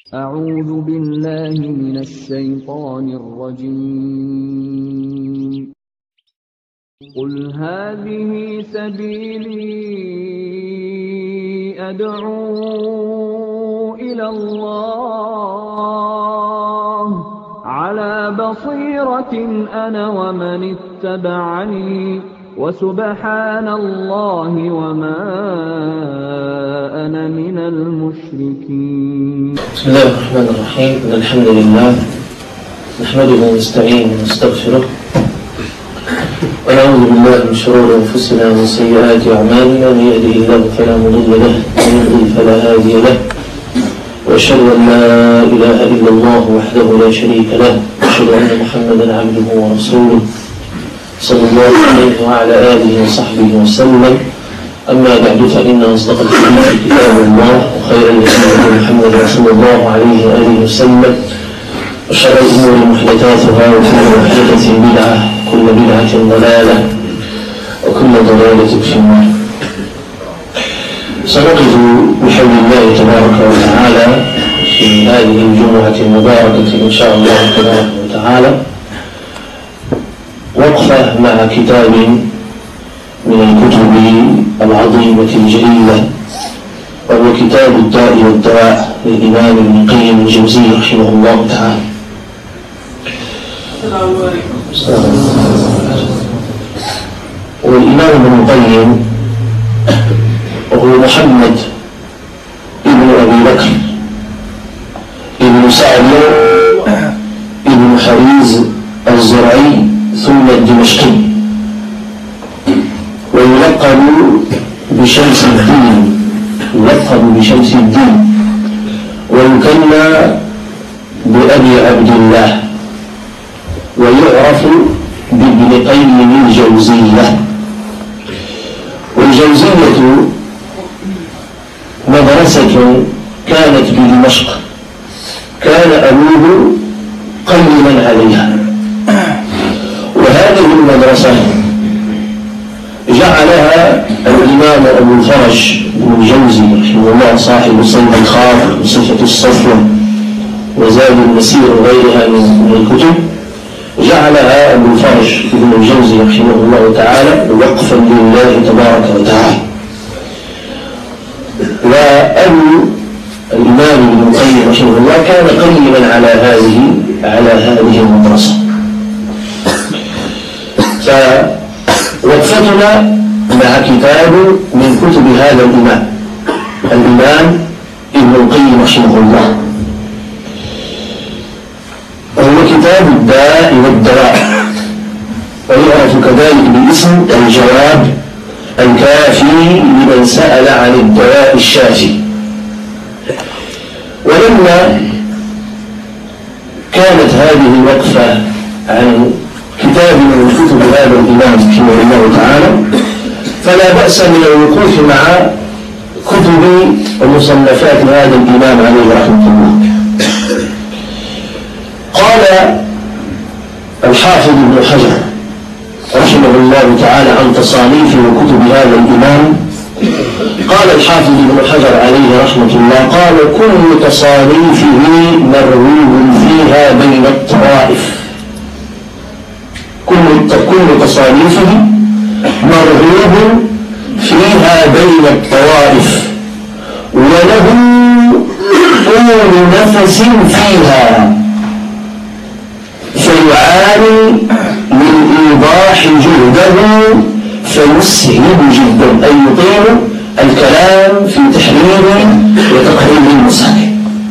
أعوذ بالله من الشيطان الرجيم. قل هذه سبيلي أدعو إلى الله على بصيرة أنا ومن اتبعني وسبحان الله وما أنا من المشركين. بسم الله الرحمن الرحيم. إن الحمد لله نحمده ونستعينه ونستغفره ونعوذ بالله من شرور أنفسنا ومن سيئات أعمالنا، من يهده الله فلا مضل له ومن يضلل فلا هادي له، وأشهد أن لا إله إلا الله وحده لا شريك له، وأشهد أن محمدا عبده ورسوله صلى الله عليه وعلى آله وصحبه وسلم. أما بعد فإن أصدق الحديث كتاب الله، وخير الهدي محمد صلى الله عليه وآله وسلم، وشر الأمور محدثاتها، وكل محدثة بدعة، وكل بدعة ضلالة، وكل ضلالة في النار. سنقف بحول الله تبارك وتعالى في هذه الجمعة المباركة إن شاء الله تبارك وتعالى وقفة مع كتاب من الكتب العظيمة الجليلة، وهو كتاب الداء والدواء للإمام ابن القيم الجوزي رحمه الله تعالى. والإمام ابن القيم وهو محمد ابن أبي بكر ابن سعد ابن حريز الزرعي ثم الدمشقي، ويلقب بشمس الدين، ويكنى بأبي عبد الله، ويعرف بابن قيم الجوزية. والجوزية مدرسة كانت بدمشق، كان أبوه قيما عليها، وهذه المدرسة جعلها الإمام أبو الفرج بن الجوزي رحمه الله صاحب صيد الخاطر وصفة الصفوة وزاد المسير وغيرها من الكتب، جعلها أبو الفرج بن الجوزي رحمه الله تعالى وقفا لله تبارك وتعالى. وأبو الإمام ابن القيم رحمه الله كان قيما على هذه المدرسة. فوقفتنا مع كتاب من كتب هذا الإمام ابن القيم رحمه الله، وهو كتاب الداء والدواء، ويعرف كذلك باسم الجواب الكافي لمن سأل عن الدواء الشافي. ولما كانت هذه الوقفة عن كتاب من كتب هذا الإمام رحمه الله تعالى، فلا بأس من الوقوف مع كتب ومصنفات هذا الإمام عليه رحمة الله. قال الحافظ ابن حجر رحمه الله تعالى عن تصانيف وكتب هذا الإمام، قال الحافظ ابن حجر عليه رحمة الله: قال كل تصانيفه مرغوب فيها بين الطوائف، كل تصانيفه مرغوب فيها بين الطوائف، وله طول نفس فيها، فيعاني من إيضاح جهده فيسهل جدا، أي يطيل الكلام في تحرير وتقريب المصحف.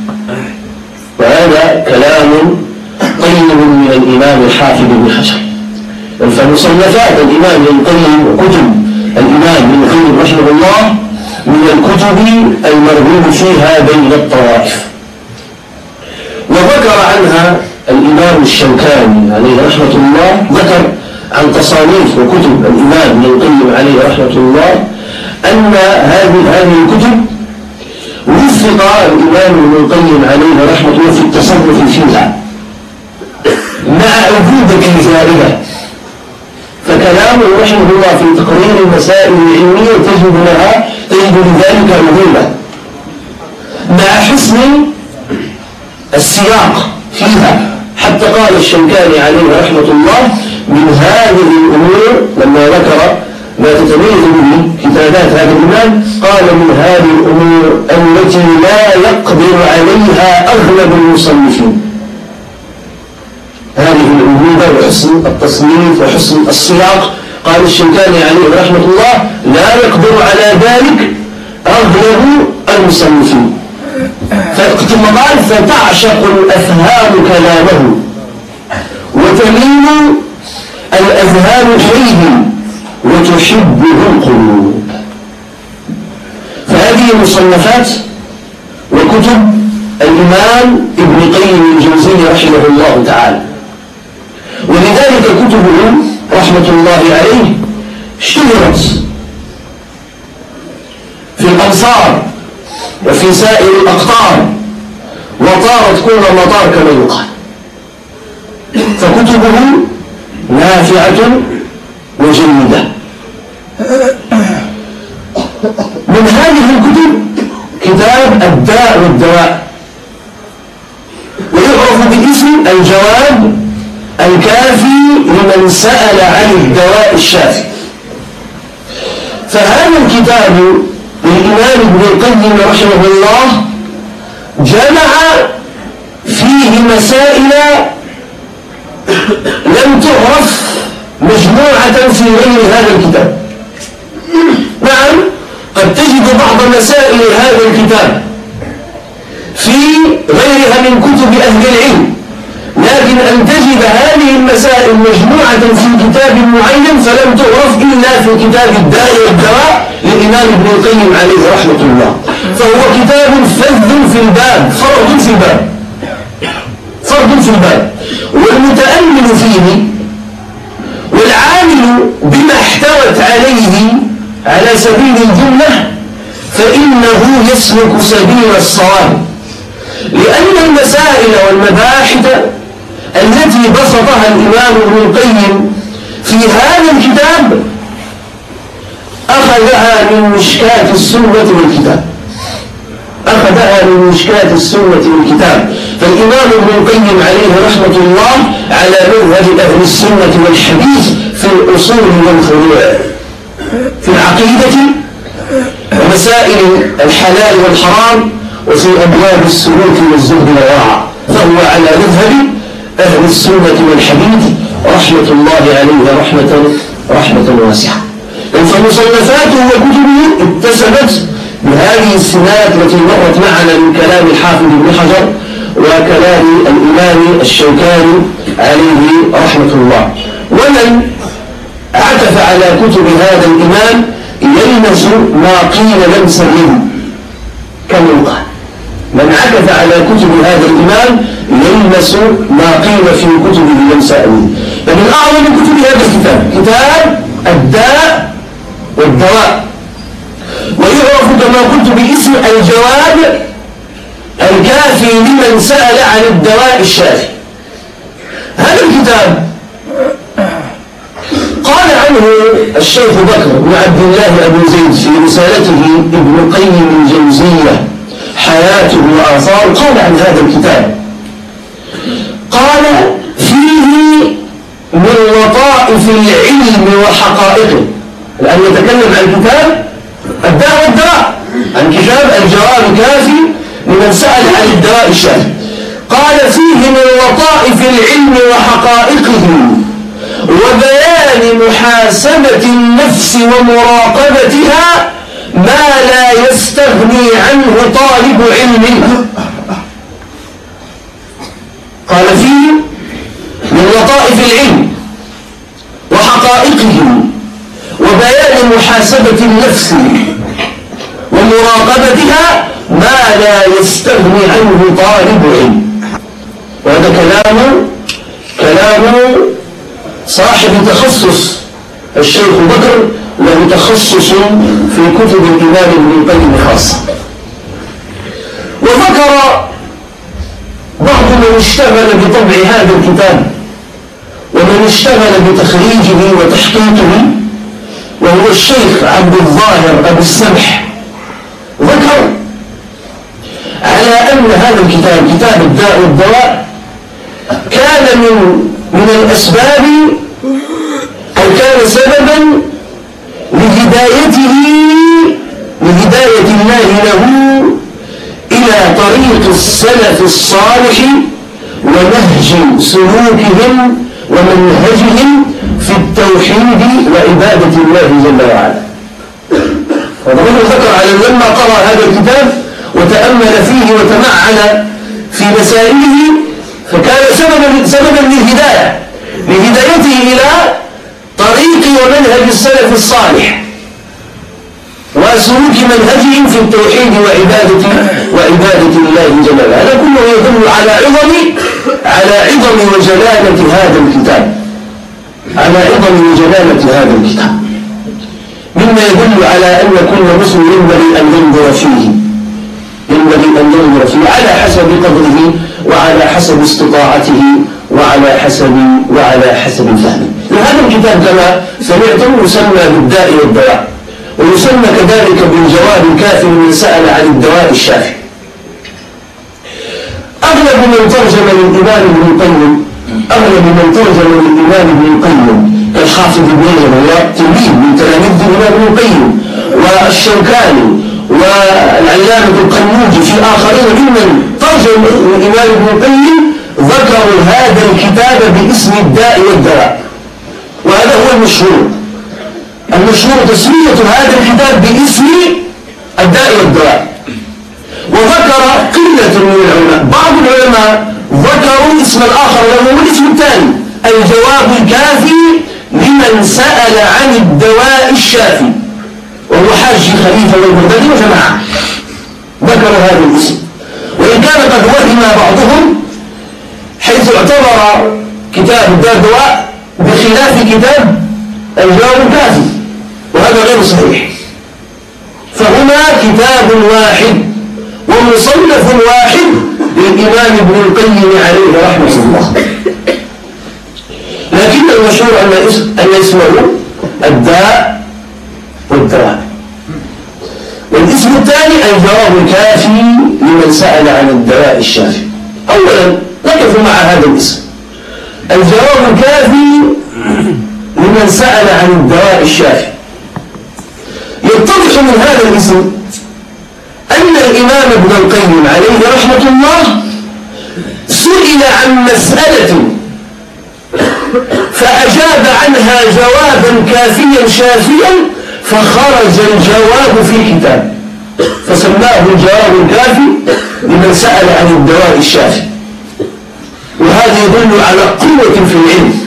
وهذا كلام طيب من الإمام الحافظ بن حجر. فمصنفات الإمام ابن القيم وكتب الإمام ابن القيم رحمه الله من الكتب المرغوب فيها بين الطوائف. وذكر عنها الإمام الشوكاني عليه رحمة الله، ذكر عن تصانيف وكتب الإمام ابن القيم عليه رحمة الله أن هذه الكتب وفق الإمام ابن القيم عليه رحمة الله في التصرف فيها مع عبودة زائدة. فكلامه رحمه الله في تقرير المسائل العلمية تجد لذلك عبودة، مع حسن السياق فيها، حتى قال الشوكاني عليه رحمة الله من هذه الأمور لما ذكر ما تتميز به كتابات هذا الإمام، قال من هذه الأمور التي لا يقدر عليها أغلب المصنفين. هذه الأمور وحسن التصنيف وحسن السياق، قال الشوكاني عليه رحمة الله لا يقدر على ذلك أغلب المصنفين. ثم قال فتعشق الأفهام كلامه وتميل الأذهان إليه وتحبه القلوب. فهذه مصنفات وكتب الإمام ابن قيم الجوزية رحمه الله تعالى، ولذلك كتبه رحمة الله عليه اشتهرت في الأمصار وفي سائر الأقطار وطارت كل مطار كما يقال. فكتبه نافعة وجيدة. من هذه الكتب كتاب الداء والدواء، ويعرف باسم الجواب الكافي لمن سأل عن الدواء الشافي. فهذا الكتاب للإمام ابن القيم رحمه الله جمع فيه مسائل لم تعرف مجموعة في غير هذا الكتاب. نعم، قد تجد بعض مسائل هذا الكتاب في غيرها من كتب أهل العلم، لكن أن تجد هذه المسائل مجموعة في كتاب معين فلم تعرف إلا في كتاب الداء والدواء للإمام ابن القيم عليه رحمة الله. فهو كتاب فذ في الباب، فرد في الباب، والمتأمل فيه والعامل بما احتوت عليه على سبيل الجملة فإنه يسلك سبيل الصواب، لأن المسائل والمباحث التي بسطها الإمام ابن القيم في هذا الكتاب أخذها من مشكاة السنة والكتاب. فالإمام ابن القيم عليه رحمة الله على مذهب أهل السنة والحديث في الأصول والفروع، في العقيدة ومسائل الحلال والحرام، وفي أبواب السلوك والزهد والورع، فهو على مذهب أهل السنة والحديث رحمة الله عليه رحمة واسعة. فمصنفاته وكتبه اتسمت بهذه السمات التي مرت معنا من كلام الحافظ ابن حجر وكلام الإمام الشوكاني عليه رحمة الله. ومن عكف على كتب هذا الإمام يلمس ما قيل لمسا منه، كما يقال من عكف على كتب هذا الإمام يلمس ما قيل في كتبه لمسا منه. فمن أعظم كتب هذا الكتاب كتاب الداء والدواء، ويعرف كما قلت باسم الجواب الكافي لمن سأل عن الدواء الشافي. هذا الكتاب قال عنه الشيخ بكر بن عبد الله أبو زيد في رسالته ابن قيم الجوزية حياته وآثار، قال عن هذا الكتاب، قال فيه من لطائف العلم وحقائقه. الآن يتكلم عن كتاب الداء والدواء، عن كتاب الجواب الكافي لمن سأل عن الدواء الشافي. قال فيه من لطائف العلم وحقائقه وبيان محاسبة النفس ومراقبتها ما لا يستغني عنه طالب علم. قال فيه من لطائف العلم وحقائقه وبيان محاسبة النفس ومراقبتها ما لا يستغني عنه طالب علم. وهذا كلام صاحب تخصص الشيخ بكر، له تخصص في كتب الإمام ابن القيم خاصة. وذكر بعض من اشتغل بطبع هذا الكتاب ومن اشتغل بتخريجه وتحقيقه، وهو الشيخ عبد الظاهر أبو السمح، ذكر على أن هذا الكتاب كتاب الداء والدواء كان من الأسباب أو كان سببا لهداية الله له إلى طريق السلف الصالح ونهج سلوكهم ومنهجهم في التوحيد وعبادة الله جل وعلا. وضمن ذكر على لما قرأ هذا الكتاب وتأمل فيه وتمعن في مسائله فكان سببا لهدايته إلى طريق ومنهج السلف الصالح وسلوك منهجهم في التوحيد وعبادة الله جل وعلا. هذا كله يدل على عظم وجلالة هذا الكتاب، مما يدل على أن كل مسلم ينبغي أن ينظر فيه على حسب قدره وعلى حسب استطاعته وعلى حسب فهمه. هذا الكتاب كما سمعتم يسمى بالداء والدواء، ويسمى كذلك بالجواب الكافي من سأل عن الدواء الشافي. أغلب من ترجم للإمام ابن القيم كالحافظ ابن رجب هو تلميذ من تلاميذ الإمام ابن القيم، والشوكاني والعلامة القنوجي في آخرين ممن ترجم الإمام ابن القيم ذكروا هذا الكتاب باسم الداء والدواء، وهذا هو المشهور تسمية هذا الكتاب باسم الداء والدواء. وذكر قلة من العلماء، بعض العلماء ذكروا اسم الآخر له والاسم الثاني الجواب الكافي لمن سأل عن الدواء الشافي، وهو حاج خليفة والبغدادي وجماعة ذكروا هذا الاسم، وإن كان قد وهم بعضهم حيث اعتبر كتاب الداء والدواء بخلاف كتاب الجواب الكافي، وهذا غير صحيح. فهما كتاب واحد ومصنف واحد للإمام ابن القيم عليه رحمة الله، لكن المشهور أن اسمه الداء والدواء، والاسم الثاني الجواب الكافي لمن سأل عن الدواء الشافي. أولا نقف مع هذا الاسم الجواب الكافي لمن سأل عن الدواء الشافي. يتضح من هذا الاسم أن الإمام ابن القيم عليه رحمة الله سئل عن مسألة فأجاب عنها جوابا كافيا شافيا فخرج الجواب في كتاب فسماه الجواب الكافي لمن سأل عن الدواء الشافي. وهذا يدل على قوة في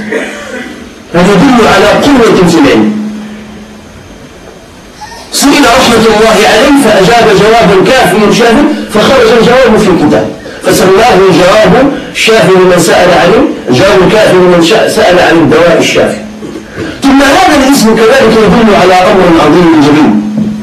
العلم، سئل رحمة الله عليه فأجاب جوابا كافيا شافيا فخرج الجواب في كتاب فسماه الجواب الشافي لمن سأل عنه، الجواب الكافي لمن سأل عن الدواء الشافي. ثم هذا الاسم كذلك يدل على أمر عظيم جليل،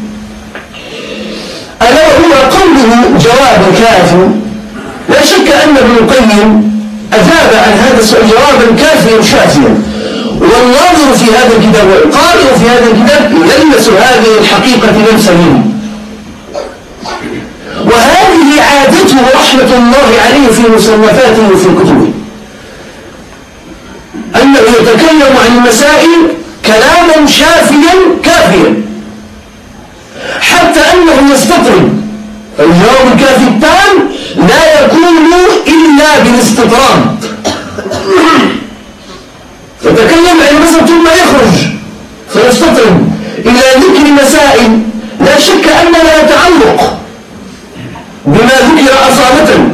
ألا وهو قوله جواب كافي. لا شك أن ابن القيم أجاب عن هذا السؤال جوابا كافيا شافيا، والناظر في هذا الكتاب والقارئ في هذا الكتاب يلمس هذه الحقيقة لمسا منه، وهذه عادته رحمة الله عليه في مصنفاته وفي كتبه، أنه يتكلم عن المسائل كلاما شافيا كافيا حتى أنه يستطرد. الجواب الكافي التام لا يكون إلا بالاستطراد، يتكلم عن المسألة ثم يخرج فيستطرد إلى ذكر مسائل لا شك أن لها تعلق بما ذكر أصالة،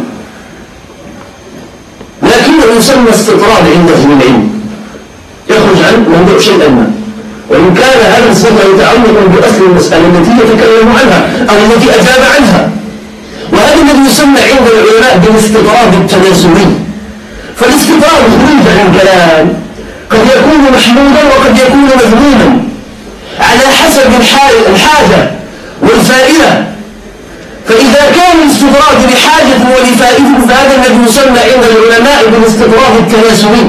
لكنه يسمى استطراد عند أهل العلم، يخرج عن موضوع شيئا ما، وإن كان هذا الاستطراد يتعلق بأصل المسألة التي يتكلم عنها أو التي أجاب عنها، وهذا الذي يسمى عند العلماء بالاستطراد التناسبي. فالاستطراد خروج عن كلام قد يكون محمودا وقد يكون مذموما على حسب الحاجة والفائدة، فإذا كان الاستطراد لحاجة ولفائدة فهذا الذي يسمى عند العلماء بالاستطراد التناسبي.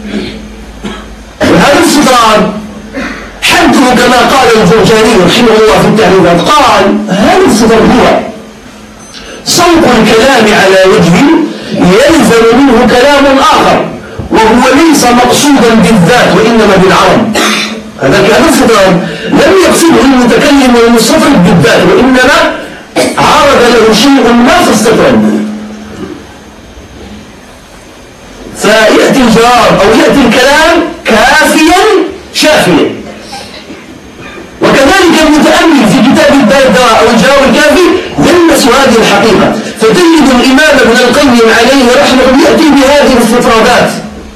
وهذا الاستطراد حده كما قال الجرجاني رحمه الله في التعريفات، قال هذا الاستطراد هو صوت الكلام على وجه يلزم منه كلام آخر وهو ليس مقصودا بالذات وإنما بالعرض. هذا كلام استطراد لم يقصده المتكلم والمستطرد بالذات وإنما عرض له شيء ما فاستطرد. فيأتي الجواب أو يأتي الكلام كافيا شافيا. وكذلك المتأمل في كتاب الدرداء أو الجواب الكافي يلمس هذه الحقيقة، فتجد الإمام ابن القيم عليه رحمه الله يأتي بهذه الاستطرادات،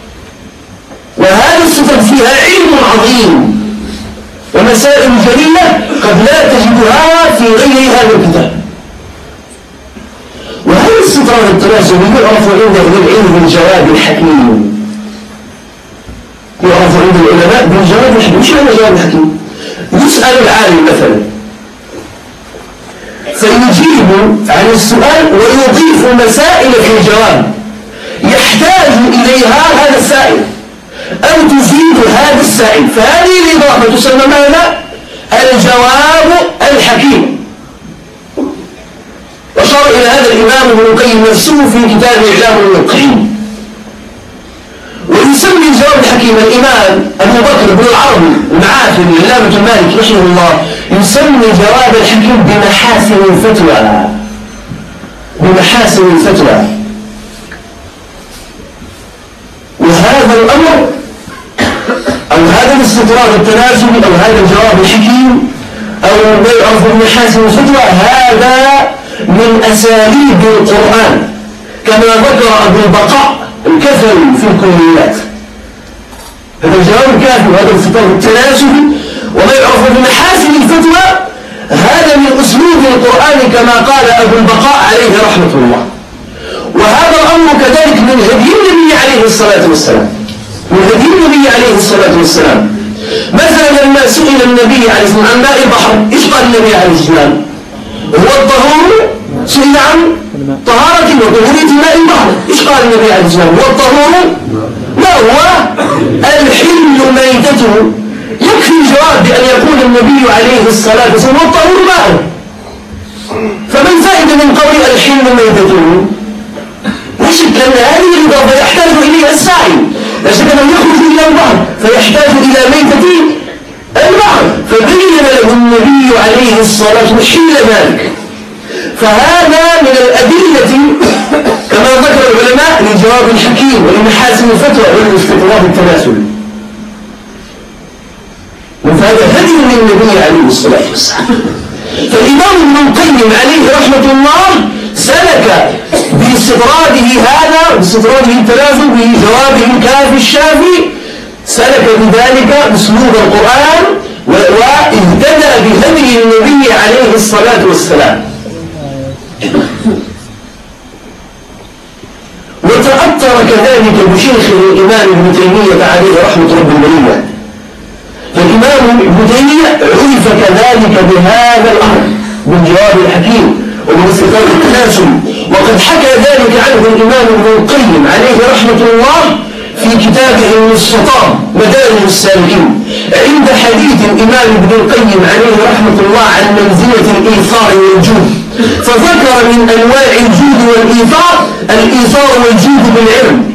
وهذا الاستطراد فيها علم عظيم ومسائل جليلة قد لا تجدها في غير هذا الكتاب. وهذا الاستطراد التناسبي يعرف عند أهل العلم بالجواب الحكيم. يعرف عند العلماء بالجواب الحكيم. مش هذا الجواب الحكيم؟ يسأل العالم مثلا فيجيب عن السؤال ويضيف مسائل في الجواب يحتاج إليها هذا السائل أو تفيد هذا السائل، فهذه الإضافة تسمى ماذا؟ الجواب الحكيم. وأشار إلى هذا الإمام ابن القيم نفسه في كتاب إعلام الموقعين. ويسمي الجواب الحكيم الإمام أبو بكر بن العربي المعافري العلامة المالكي رحمه الله يسمي الجواب الحكيم بمحاسن الفتوى. بمحاسن الفتوى. وهذا الأمر أو هذا الاستطراد التناسبي أو هذا الجواب الحكيم أو ما يعرف بمحاسن الفتوى هذا من أساليب القرآن كما ذكر أبو البقاء الكثري في الكليات. هذا الجواب الكافي وهذا الاستطراد التناسبي وما يعرف بمحاسن الفتوى هذا من أسلوب القرآن كما قال أبو البقاء عليه رحمة الله. وهذا الأمر كذلك من هدي النبي عليه الصلاة والسلام. من هدي النبي عليه الصلاة والسلام. مثلا لما سئل النبي عليه الصلاة والسلام عن ماء البحر إيش قال النبي عليه السلام؟ هو الطهور. سئل عن طهارة وطهورية ماء البحر إيش قال النبي عليه السلام؟ هو الطهور. لا هو الحل ميتته. يكفي الجواب بأن يقول النبي عليه الصلاة والسلام هو الطهور ماء. فما الفائدة من قول الحل ميتته؟ لا شك أن هذه الإضافة يحتاج إليها السائل، لا شك أنه يخرج إلى البحر فيحتاج إلى ميتة البحر، فبين له النبي عليه الصلاة والسلام حل ذلك. فهذا من الأدلة كما ذكر العلماء للجواب الحكيم ولمحاسن الفتوى والاستطراد التناسلي. وهذا هدي من النبي عليه الصلاة والسلام. فالإمام ابن القيم عليه رحمة الله سلك باستطراده هذا باستطراده التناسل بجوابه الكافي الشافي سلك بذلك أسلوب القرآن واهتدى بهدي النبي عليه الصلاة والسلام. وتأثر كذلك بشيخ الإمام ابن تيمية عليه رحمة رب البرية. فالإمام ابن تيمية عرف كذلك بهذا الأمر بالجواب الحكيم وبالاستطراد التناسل، وقد حكى ذلك عنه الإمام ابن القيم عليه رحمة الله في كتابه المستطاب مدارج السالكين عند حديث الإمام ابن القيم عليه رحمة الله عن منزلة الإيثار والجود، فذكر من أنواع الجود والإيثار الإيثار والجود بالعلم،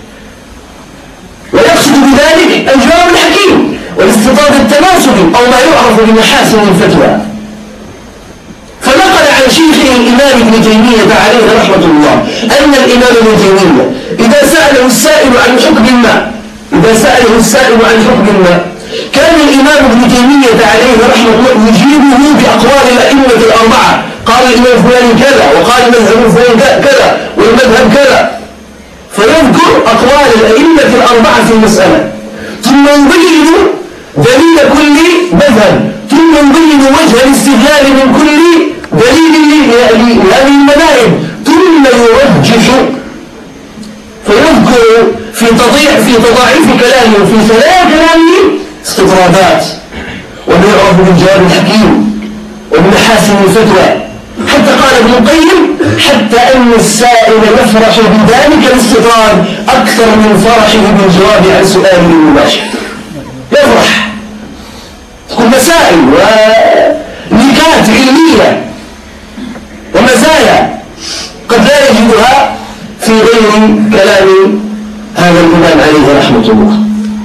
ويقصد بذلك الجواب الحكيم والاستطراد التناسلي أو ما يعرف بمحاسن الفتوى. فنقل عن شيخه الإمام ابن تيمية عليه رحمة الله أن الإمام ابن تيمية إذا سأله السائل عن حكم ما كان الإمام ابن تيمية عليه رحمة الله يجيبه بأقوال الأئمة الأربعة، قال الإمام فلان كذا وقال المذهب فلان كذا والمذهب كذا، فيذكر أقوال الأئمة الأربعة في المسألة ثم يبين دليل كل مذهب ثم يبين وجه الاستدلال من كل دليل لهذه المذاهب ثم يرجح فيذكر في تضاعيف كلامه وفي ثنايا كلامه استطرادات وما يعرف بالجواب الحكيم وبمحاسن الفتوى، حتى قال ابن القيم حتى أن السائل يفرح بذلك الاستطراد أكثر من فرحه بالجواب عن سؤاله المباشر. يفرح تكون مسائل ونكات علمية ومزايا نجدها في غير كلام هذا الإمام عليه رحمة الله.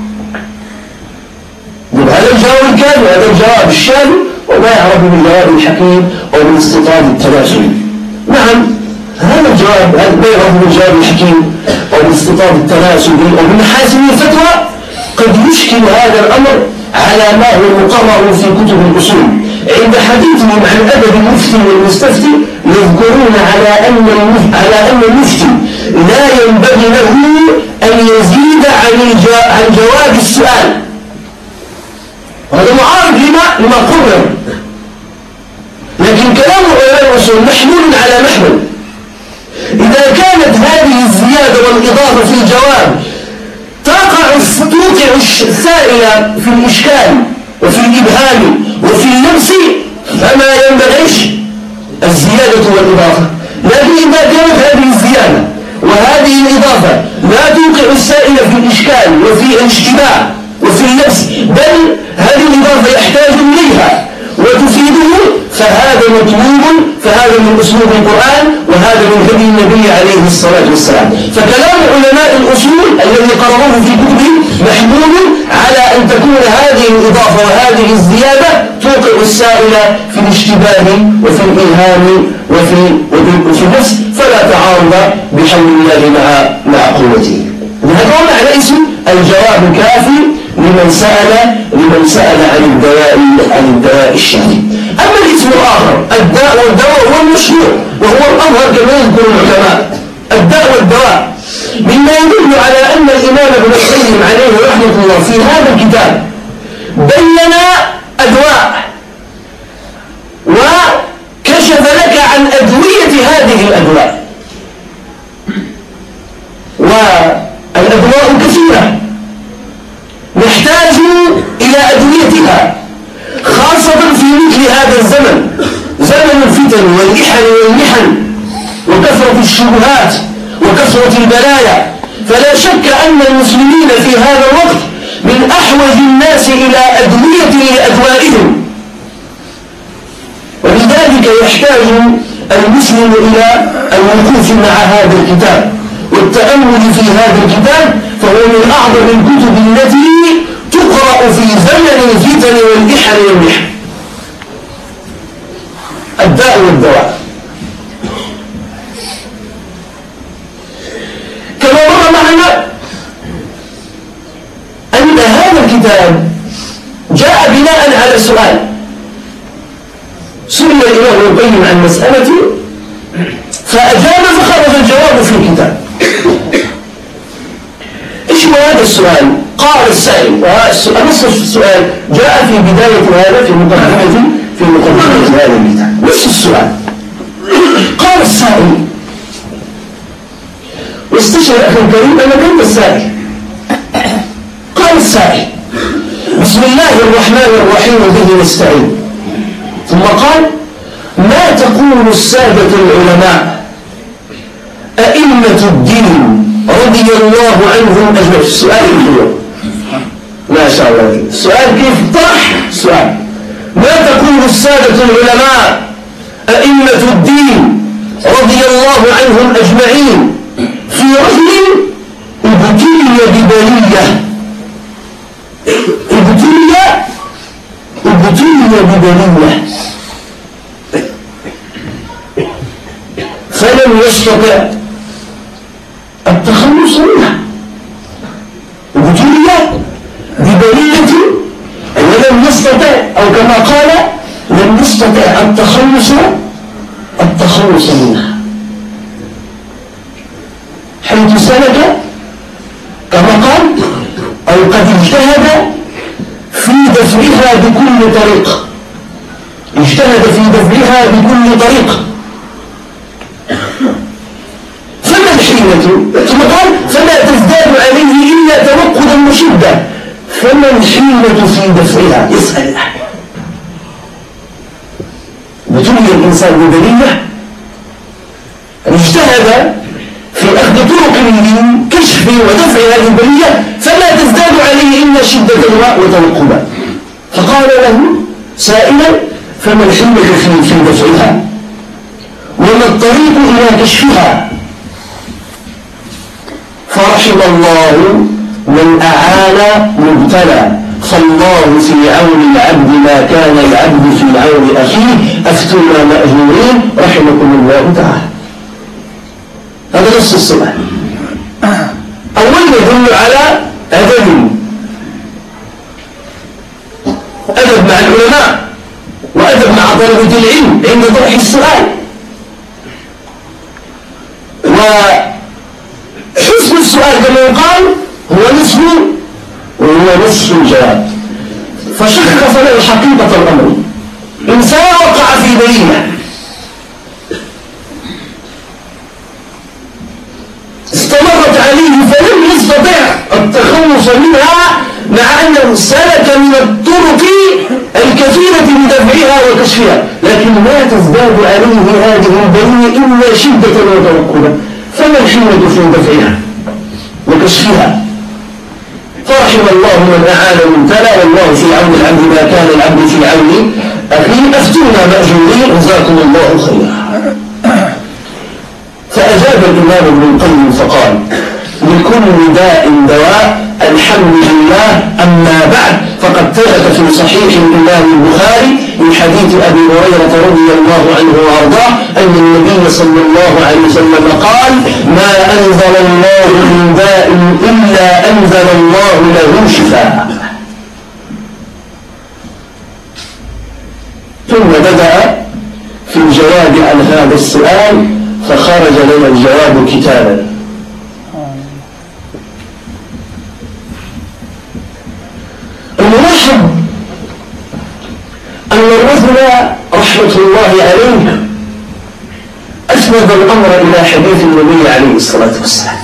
هذا الجواب الكامل، هذا الجواب الشامل، وما يعرف بالجواب الحكيم وبالاستطراد التناسلي. نعم، هذا الجواب ما يعرف بالجواب الحكيم وبالاستطراد التناسلي وبمحاسن الفتوى قد يشكل هذا الأمر على ما هو مقرر في كتب الأصول. عند حديثهم عن أدب المفتي والمستفتي يذكرون على أن المفتي لا ينبغي له أن يزيد عن جواب السؤال. هذا معارض لما قرر، لكن كلام علماء الأصول محمول على محمل. إذا كانت هذه الزيادة والإضافة في الجواب توقع السائل في الإشكال وفي الإبهام وفي اللبس فما ينبغيش الزيادة والإضافة. لكن إذا كانت هذه الزيادة وهذه الإضافة لا توقع السائل في الإشكال وفي الاشتباه وفي اللبس، بل هذه الإضافة يحتاج إليها وتفيده، فهذا مطلوب، فهذا من أسلوب القرآن وهذا من هدي النبي عليه الصلاة والسلام. فكلام علماء الأصول الذي قرروه في كتبهم محمول على أن تكون هذه الإضافة وهذه الزيادة توقع السائل في الاشتباه وفي الإلهام وفي النفس، فلا تعارض بحول الله مع قوته. هذا هو معنى اسم الجواب الكافي لمن سأل عن الدواء الشافي. أما الاسم الآخر الداء والدواء هو المشهور وهو الأظهر كما يذكر العلماء. الداء والدواء مما يدل على أن الإمام ابن القيم عليه رحمة الله في هذا الكتاب بين أدواء وكشف لك عن أدوية هذه الأدواء، والأدواء كثيرة نحتاج إلى أدويتها، خاصة في مثل هذا الزمن، زمن الفتن والإحن والمحن وكثرة الشبهات وكثرة البلايا. فلا شك أن المسلمين في هذا الوقت من أحوج الناس إلى أدوية لأدوائهم، ولذلك يحتاج المسلم إلى الوقوف مع هذا الكتاب والتأمل في هذا الكتاب، فهو من أعظم الكتب التي تقرأ في زمن الفتن والإحن والمحن. الداء والدواء كما مر معنا أن هذا الكتاب جاء بناء على سؤال سئل الإمام ابن القيم عن مسألة فأجاب فخرج الجواب في الكتاب. إيش هو هذا السؤال؟ قال السائل، ونص السؤال جاء في بداية هذا في مقدمة هذا الكتاب. نص السؤال قال السائل، واستشعر أخي الكريم أنا كنت السائل. قال السائل: بسم الله الرحمن الرحيم وبه نستعين. ثم قال: ما تقول السادة العلماء أئمة الدين رضي الله عنهم أجمعين؟ السؤال الأول ما شاء الله، السؤال كيف طرح السؤال. ما تقول السادة العلماء أئمة الدين رضي الله عنهم أجمعين في رجل ابتلي ببلية فلم يستطع التخلص منها. ابتلي ببلية ولم يستطع، أو كما قال لم يستطع التخلص منها، حيث سلك كما قال أو قد اجتهد في دفعها بكل طريق، اجتهد في دفعها بكل طريق. فما الحيلة؟ ثم قال: فلا تزداد عليه إلا توقدا وشدة. فما الحيلة في دفعها؟ يسأل بتولي الإنسان ببلية اجتهد في أخذ طرق لكشف ودفع هذه البلية، فلا تزداد عليه إلا شدة وتوقدا. فقال له سائلا: فما الحيلة في دفعها؟ وما الطريق إلى كشفها؟ رحم الله من أعان مبتلى، فالله في عون العبد ما كان العبد في عون أخيه، أفتونا مأجورين رحمكم الله تعالى. هذا نص السؤال. أولا يدل على أدب مع العلماء وأدب مع طلبة العلم عند طرح السؤال، وحسن السؤال كما يقال هو نصف الجواب. فشخص له حقيقة الأمر. إنسان وقع في بريمة استمرت عليه فلم يستطع التخلص منها، مع أنه سلك من الطرق الكثيرة لدفعها وكشفها، لكن ما تزداد عليه هذه البريمة إلا شدة وتوكلا، فما الحيلة في دفعها وكشفها؟ فرحم الله من أعان مبتلى، والله في عون العبد ما كان العبد في عون أخيه، أفتونا مأجورين جزاكم الله خيرا. فأجاب الإمام ابن القيم فقال: لكل داء دواء، الحمد لله. أما بعد، فقد ثبت في صحيح الإمام البخاري من حديث أبي هريرة رضي الله عنه وأرضاه أن النبي صلى الله عليه وسلم قال: ما أنزل الله من داء إلا أنزل الله له شفاء. ثم بدأ في الجواب عن هذا السؤال، فخرج لنا الجواب كتابا. الملاحظ أن الرجل رحمة الله عليه أسند الأمر إلى حديث النبي عليه الصلاة والسلام،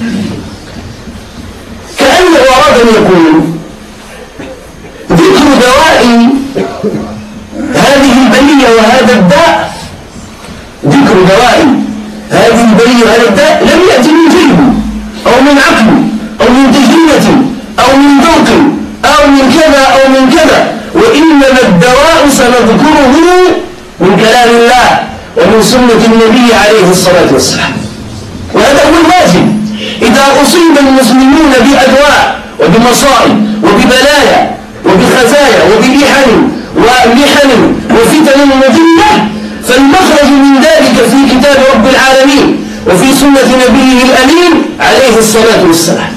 كأنه أراد أن يقول ذكر دواء هذه البلية وهذا الداء، ذكر دواء هذه البلية وهذا الداء لم يأتي من جلد أو من عقل أو من تجربة أو من ذوق أو من كذا أو من كذا، وإنما الدواء سنذكره من كلام الله ومن سنة النبي عليه الصلاة والسلام. وهذا هو الواجب. إذا أصيب المسلمون بأدواء وبمصائب وببلايا وبخزايا وبمحن وفتن مضلة، فالمخرج من ذلك في كتاب رب العالمين وفي سنة نبيه الأمين عليه الصلاة والسلام.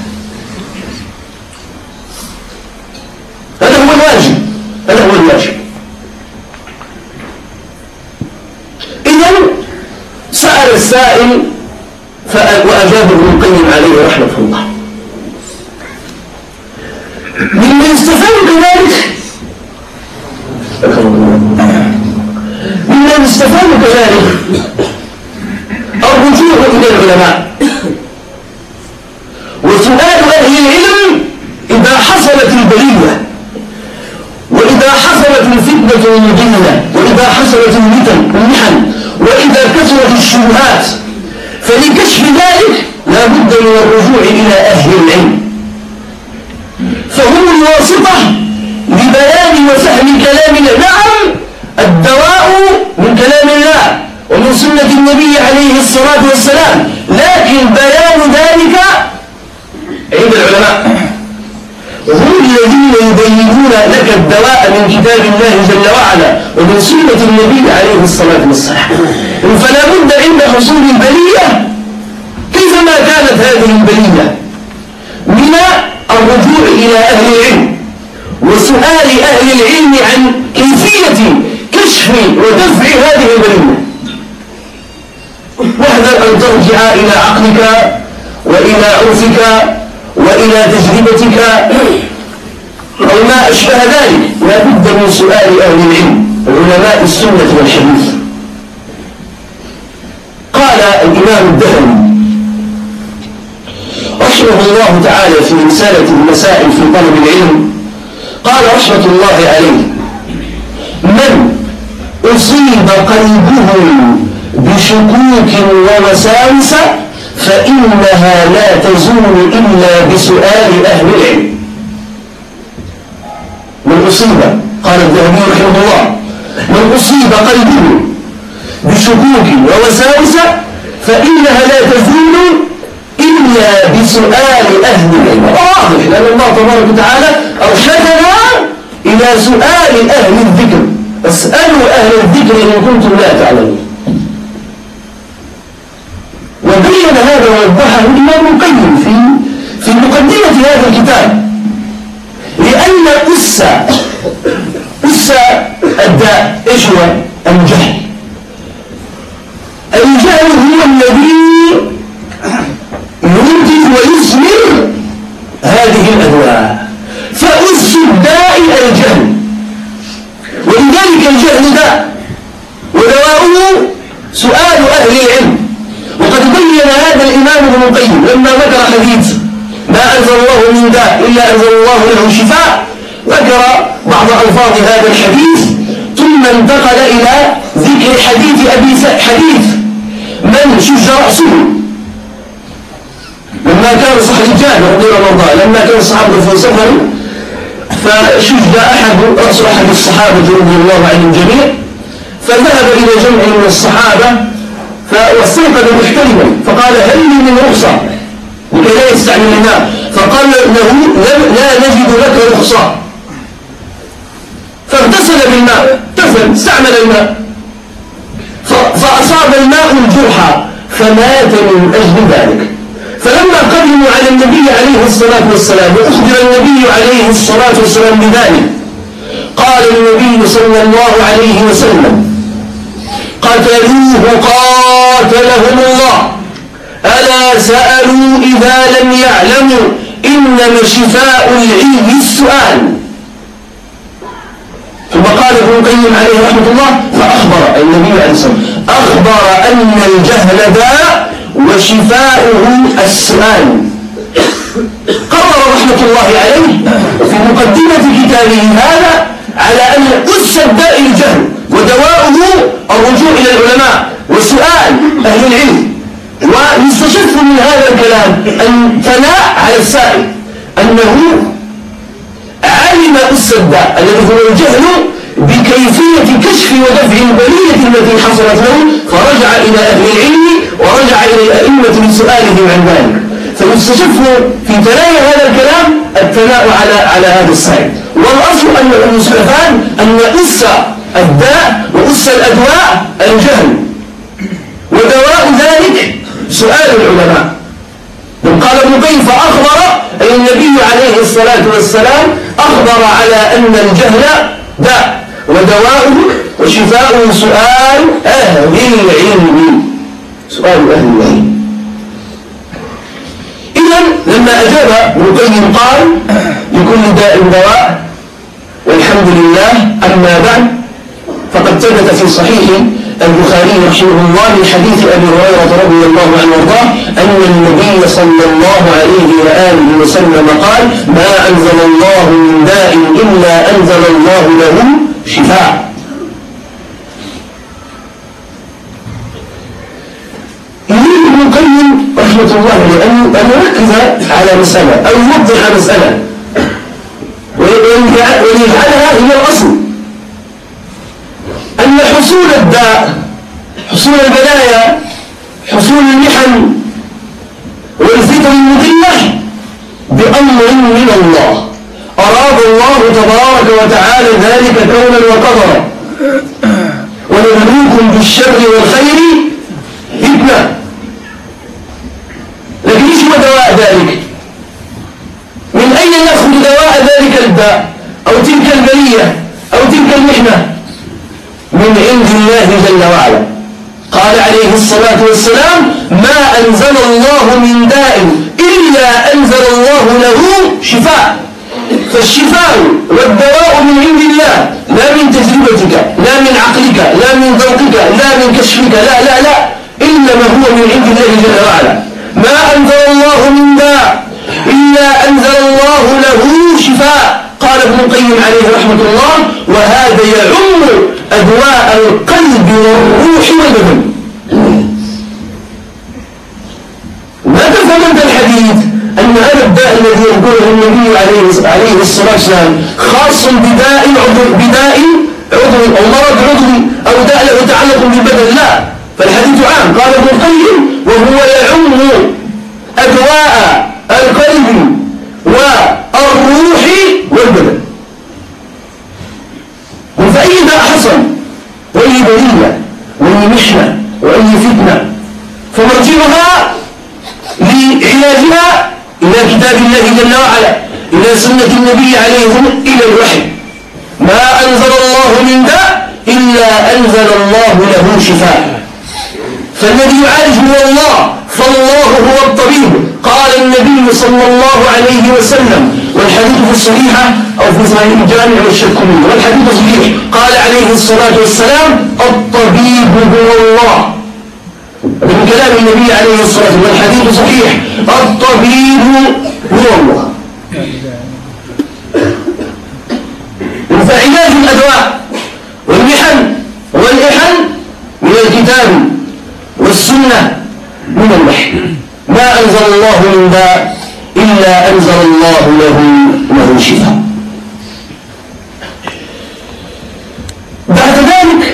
هذا هو الواجب. إذن سأل السائل وأجاب ابن القيم عليه رحمة الله. مما يستفاد كذلك الرجوع إلى العلماء وسؤال أهل العلم إذا حصلت البلية، وإذا حصلت الفتنة المضلة، وإذا حصلت المحن، وإذا كثرت الشبهات، فلكشف ذلك لا بد من الرجوع إلى أهل العلم، فهم الواسطة لبيان وفهم كلام الله. نعم، الدواء من كلام الله ومن سنة النبي عليه الصلاة والسلام، لكن بيان ذلك عند العلماء، هم الذين يبينون لك الدواء من كتاب الله جل وعلا ومن سنة النبي عليه الصلاة والسلام. فلا بد عند حصول البلية كيفما كانت هذه البلية من الرجوع إلى أهل العلم وسؤال أهل العلم عن كيفية كشف ودفع هذه البلية. واحذر أن ترجع إلى عقلك وإلى عرفك وإلى تجربتك أو ما أشبه ذلك، لا بد من سؤال أهل العلم علماء السنة والحديث. قال الإمام الدهري رحمه الله تعالى في رسالة المسائل في طلب العلم، قال رحمة الله عليه: من أصيب قلبه بشكوك ووساوس فإنها لا تزول إلا بسؤال أهل العلم. من أصيب، قال الذهبي رحمه الله، من أصيب قلبه بشكوك ووساوس فإنها لا تزول إلا إلا بسؤال أهل العلم. واضح لأن الله تبارك وتعالى أرشدنا إلى سؤال أهل الذكر. اسألوا أهل الذكر إن كنتم لا تعلمون. وبين هذا ووضحه الإمام القيم في مقدمة هذا الكتاب، لأن أس الداء إيش هو؟ الجهل. الجهل هو الذي ينتج ويثمر هذه الأدواء، فأس الداء الجهل، ولذلك الجهل داء ودواؤه سؤال أهل العلم. وقد بين هذا الإمام ابن القيم لما ذكر حديث ما أنزل الله من داء إلا أنزل الله له شفاء، ذكر بعض ألفاظ هذا الحديث ثم انتقل إلى ذكر حديث من شج رأسه لما كان صحابي جابر رضي الله عنه، لما كان الصحابة في سفر فشج رأس أحد الصحابة رضي الله عنهم جميع، فذهب إلى جمع من الصحابة واستيقظ محترما فقال هل لي من رخصة لكي لا يستعمل الماء؟ فقال له لا نجد لك رخصة، فاغتسل بالماء، اغتسل استعمل الماء فأصاب الماء الجرح فمات من أجل ذلك. فلما قدموا على النبي عليه الصلاة والسلام وأخبر النبي عليه الصلاة والسلام بذلك، قال النبي صلى الله عليه وسلم قتلوه قاتلهم الله، ألا سألوا إذا لم يعلموا إنما شفاء العلم السؤال. ثم قال ابن القيم عليه رحمة الله فأخبر النبي عليه الصلاة والسلام أخبر أن الجهل داء وشفاؤه السؤال. قرر رحمة الله عليه في مقدمة كتابه هذا على أن أس الداء الجهل ودواؤه الرجوع إلى العلماء وسؤال أهل العلم. ويستشف من هذا الكلام أن ثناء على السائل أنه علم أس الداء الذي هو الجهل بكيفية كشف ودفع البلية التي حصلت له، فرجع إلى أهل العلم ورجع إلى الأئمة لسؤالهم عن ذلك. فيستشف في ثنايا هذا الكلام الثناء على هذا السائل. والأصل أن المستفاد أن أس الداء وأس الأدواء الجهل، ودواء ذلك سؤال العلماء. قال ابن القيم فأخبر أي النبي عليه الصلاة والسلام أخبر على أن الجهل داء ودواؤه وشفاؤه سؤال أهل العلم، سؤال أهل العلم. إذن لما أجاب ابن القيم قال لكل داء دواء والحمد لله. أما بعد فقد ثبت في صحيح البخاري رحمه الله من حديث أبي هريرة رضي الله عنه وارضاه أن النبي صلى الله عليه وآله وسلم قال ما أنزل الله من داء إلا أنزل الله له شفاء. يريد ابن القيم رحمة الله عليه أن يركز على مسألة أو يوضح مسألة ويجعلها هي الأصل، أن حصول الداء، حصول البلايا، حصول المحن والفتن المضلة بأمر من الله، أراد الله تبارك وتعالى ذلك كونا وقدرا، ونبلوكم بالشر والخير فتنة. لكن ايش هو دواء ذلك؟ من أين نأخذ دواء ذلك الداء أو تلك البلية أو تلك المحنة؟ من عند الله جل وعلا. قال عليه الصلاة والسلام ما أنزل الله من داء إلا أنزل الله له شفاء. فالشفاء والدواء من عند الله، لا من تجربتك، لا من عقلك، لا من ذوقك، لا من كشفك، لا لا لا، إنما هو من عند الله جل وعلا. ما أنزل الله من داء إلا أنزل الله له شفاء. قال ابن القيم عليه رحمة الله وهذا يعم أدواء القلب والروح والبدن. ما تفهم أنت الحديث أن هذا الداء الذي يذكره النبي عليه الصلاة والسلام خاص بداء عضوي أو مرض عضوي أو داء له يتعلق بالبدن؟ لا، فالحديث عام. قال ابن القيم وهو يعم أدواء القلب والروح والبدن. فإذا حصل وأي بلية وأي محنة وأي فتنة فمرجعها لعلاجها إلى كتاب الله جل وعلا، إلى سنة النبي عليه، إلى الوحي. ما أنزل الله من داء إلا أنزل الله له شفاء. فالذي يعالج هو الله، فالله هو الطبيب. قال النبي صلى الله عليه وسلم، والحديث في الصحيحة أو في صحيح الجامع والشركمي، والحديث صحيح، قال عليه الصلاة والسلام: الطبيب هو الله. من كلام النبي عليه الصلاة والسلام، والحديث صحيح، الطبيب هو الله. فعلاج الأدواء والمحن والإحن من الكتاب والسنة من الوحي. ما أنزل الله من داء إلا أنزل الله له شفاء. بعد ذلك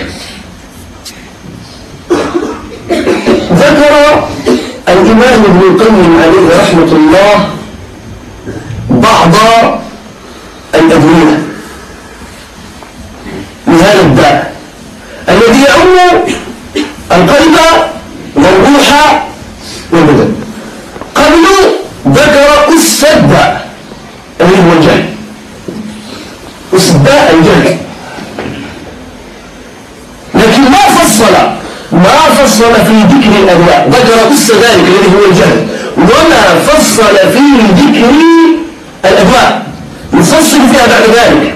ذكر الإمام ابن القيم عليه رحمة الله بعض الأدوية لهذا الداء الذي يعم القلب والروح والبدن. قبل ذكر أس الداء الذي هو الجهل، أس الداء الجهل، لكن ما فصل في ذكر الأدواء. ذكر أس ذلك الذي هو الجهل، وما فصل في ذكر الأدواء، يفصل فيها بعد ذلك.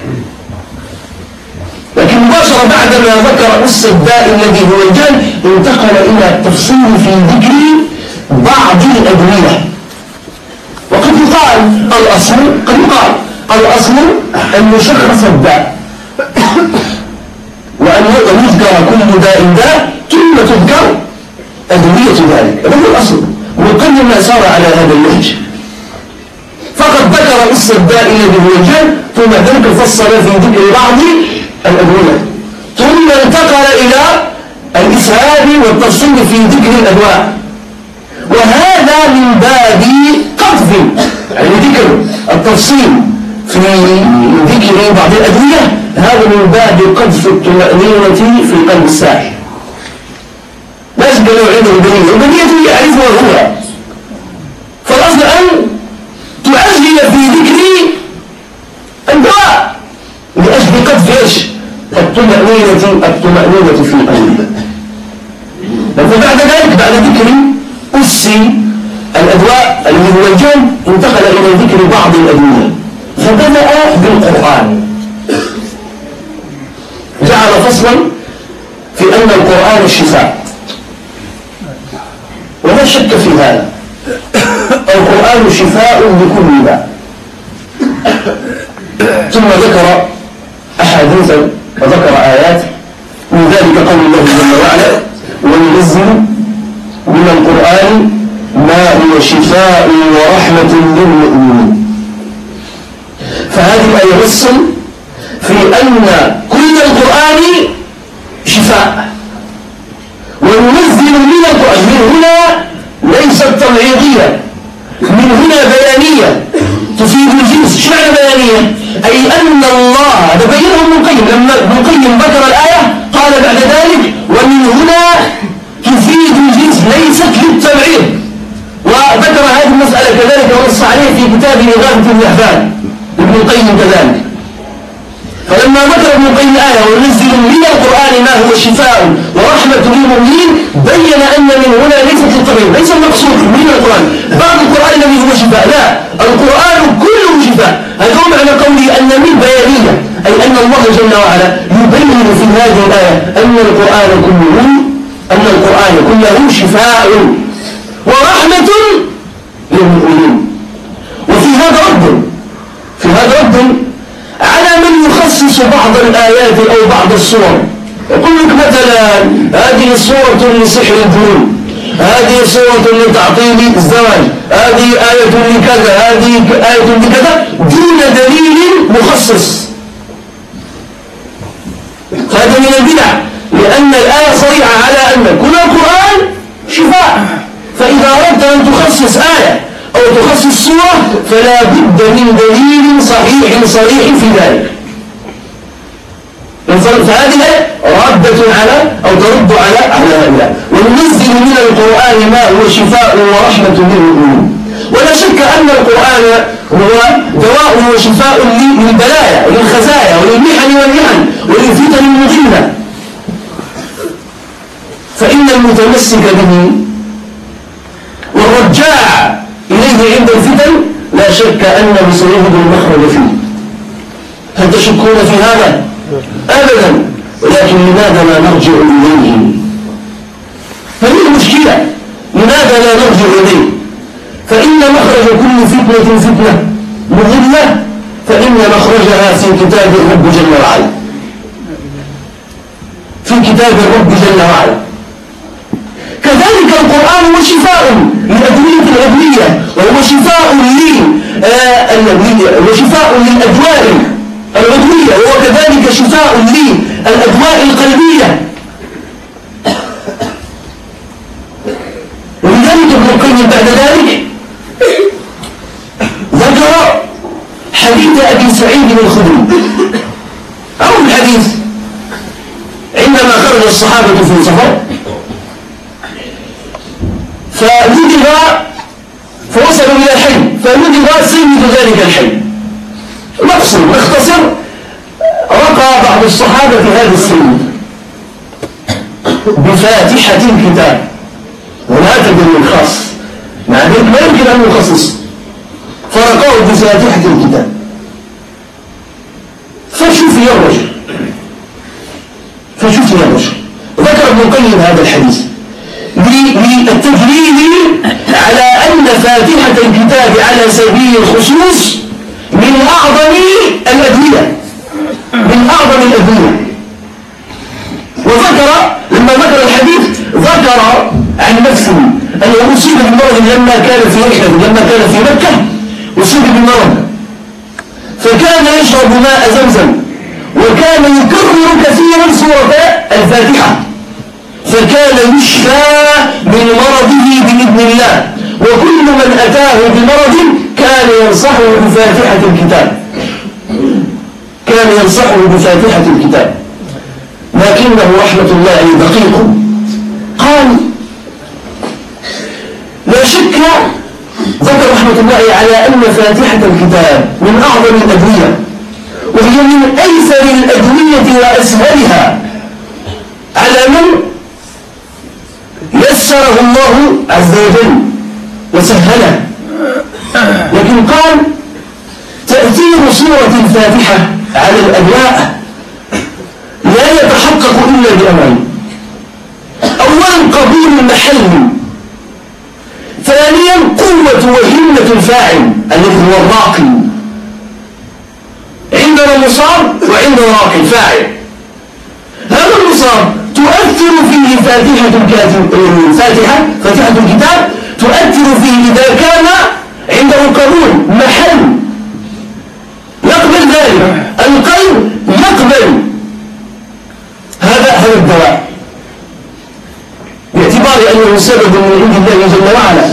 لكن مباشرة بعدما ذكر أس الداء الذي هو الجهل انتقل إلى التفصيل في ذكر بعض الأدوية. وقد يقال الأصل أن يشخص الداء وأن يذكر كل داء ثم تذكر أدوية ذلك. هذا هو الأصل، وقل ما سار على هذا النهج. فقد ذكر أس الداء الذي هو الجهل، ثم ذلك فصل في ذكر بعض الأدوية، ثم انتقل إلى الإسهاب والتفصيل في ذكر الأدواء. وهذا من باب قذف، يعني ذكر التفصيل في ذكر بعض الأدوية، هذا من باب قذف الطمأنينة في قلب السائل. لا يجب أن عنده البنية، البنية يعرفها هو. فالأصل أن تعجل في ذكر الدواء لأجل قذف إيش؟ الطمأنينة في قلبه. فبعد ذلك، بعد ذكر أس الأدواء الذي هو الجهل، انتقل إلى ذكر بعض الأدوية، فبدأ بالقرآن. جعل فصلا في أن القرآن الشفاء، ولا شك في هذا. القرآن شفاء لكل داء. ثم ذكر أحاديثا وذكر آيات، من ذلك قول الله جل وعلا: وننزل من القرآن ما هو شفاء ورحمة للمؤمنين. فهذه الآية يوصل في أن كل القرآن شفاء. وننزل من القرآن، من هنا ليست تبعيضية، من هنا بيانية تفيد الجنس. ايش معنى بيانية؟ أي أن الله، هذا بينه ابن القيم، لما ابن القيم ذكر الآية قال بعد ذلك: ومن هنا تفيد الجنس ليست للتبعيض. وذكر هذه المسألة كذلك ونص عليه في كتابه إغاثة اللحفان ابن القيم كذلك. فلما ذكر ابن القيم الآية: وننزل من القرآن ما هو شفاء ورحمة للمؤمنين، بين أن من هنا ليست للتبعيض، ليس المقصود من القرآن بعض القرآن الذي هو شفاء، لا، القرآن كله شفاء. هذا هو معنى قوله أن من بيانية، أي أن الله جل وعلا يبين في هذه الآية أن القرآن كله شفاء ورحمة للمؤمنين. وفي هذا رد على من يخصص بعض الآيات أو بعض الصور. يقول لك مثلا: هذه صورة لسحر الجنون، هذه صورة لتعطيل الزواج، هذه آية لكذا، هذه آية لكذا، دون دليل مخصص. هذا من البدع، لأن الآية صريحة على أن كل القرآن شفاء. فإذا أردت أن تخصص آية أو نص السورة فلا بد من دليل صحيح صريح في ذلك. فهذه ردة على أو ترد على هؤلاء. وننزل من القرآن ما هو شفاء ورحمة للمؤمنين. ولا شك أن القرآن هو دواء وشفاء للبلايا وللخزايا وللمحن والمحن وللفتن المضلة. فإن المتمسك به والرجاع إليه عند الفتن لا شك أنه سيجد المخرج فيه. هل تشكون في هذا؟ أبدا. ولكن لماذا لا نرجع إليه؟ هذه المشكلة، لماذا لا نرجع إليه؟ فإن مخرج كل فتنة فتنة مضلة، فإن مخرجها في كتاب الرب جل وعلا، في كتاب الرب جل وعلا. كذلك القرآن هو شفاء للأدوية العضوية، وهو شفاء وشفاء للأدواء العضوية، وهو كذلك شفاء للأدواء القلبية. ولذلك ابن القيم بعد ذلك ذكر حديث أبي سعيد الخدري، أو الحديث عندما خرج الصحابة في سفر فوصلوا إلى الحي، فوجد سيد ذلك الحي. نختصر رقى بعض الصحابة هذا السيد بفاتحة الكتاب، ولا تدري الخاص مع ذلك ما يمكن أن يخصص، فرقاه بفاتحة الكتاب. فشوفي يا رجل ذكر ابن القيم هذا الحديث للتدليل على أن فاتحة الكتاب على سبيل الخصوص من أعظم الأدوية، وذكر لما ذكر الحديث ذكر عن نفسه أنه أصيب بمرض لما كان في رحلة، لما كان في مكة أصيب بمرض، فكان يشرب ماء زمزم، وكان يكرر كثيرا سورة الفاتحة، فكان يشفى من مرضه بإذن الله. وكل من أتاه بمرض كان ينصحه بفاتحة الكتاب، لكنه رحمة الله دقيق. قال لا شك، ذكر رحمة الله على أن فاتحة الكتاب من أعظم الأدوية، وهي من أيسر الأدوية وأسهلها على من يسره الله عز وجل وسهله. لكن قال تأثير سورة الفاتحة على الأدواء لا يتحقق إلا بأمرين: أولا قبول المحل، ثانيا قوة وهمة الفاعل الذي هو الراقي. عندنا مصاب وعندنا راقي فاعل. هذا المصاب تؤثر فيه فاتحة الكتاب تؤثر فيه إذا كان عنده قبول محل يقبل ذلك، القلب يقبل هذا الدواء باعتبار أنه سبب من عند الله جل وعلا.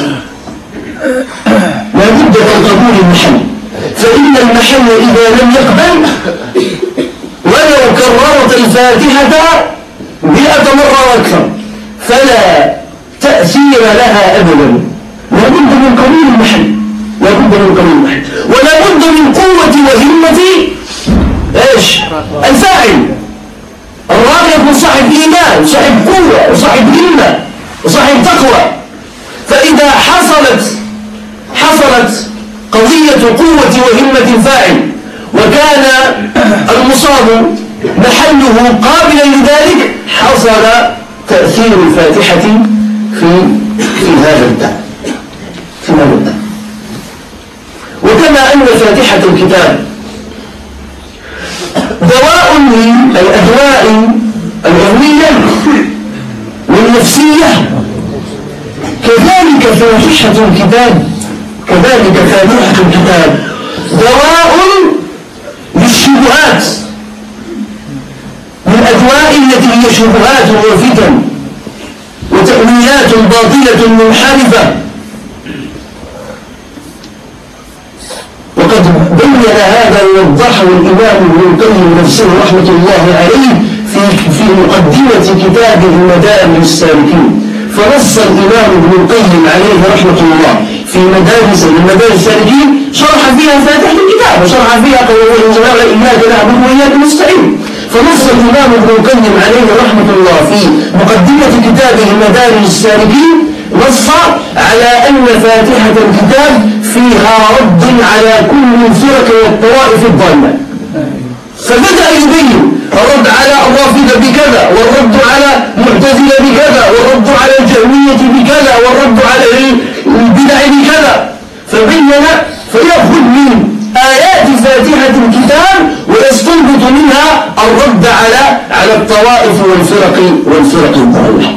لا بد من قبول المحل، فإن المحل إذا لم يقبل ولو كررت الفاتحة 100 مرة وأكثر فلا تأثير لها أبدا. لا بد من قبول المحل، ولا بد من قوة وهمة الفاعل. الراغب يكون صاحب إيمان وصاحب قوة وصاحب همة وصاحب تقوى. فإذا حصلت قضية قوة وهمة الفاعل وكان المصاب محله قابلا لذلك، حصل تأثير الفاتحة في هذا الداء. وكما أن فاتحة الكتاب دواء للأدواء العلمية والنفسية، كذلك فاتحة الكتاب دواء للشبهات، للأدواء التي هي شبهات وفتن وتأويلات باطلة منحرفة. بين هذا ووضحه الإمام ابن القيم نفسه رحمة الله عليه في مقدمة كتابه مدارج السالكين. فنص الإمام ابن القيم عليه رحمة الله في مدارج السالكين شرح فيها فاتحة الكتاب وشرح فيها قول الله تعالى إياك نعبد وإياك نستعين. فنص الإمام ابن القيم عليه رحمة الله في مقدمة كتابه مدارج السالكين نص على أن فاتحة الكتاب فيها رد على كل الفرق والطوائف الضالة. فبدأ يبين الرد على الرافضة بكذا، والرد على المعتزلة بكذا، والرد على الجهمية بكذا، والرد على البدع بكذا. فبين فيأخذ من آيات فاتحة الكتاب ويستنبط منها الرد على الطوائف والفرق الضالة.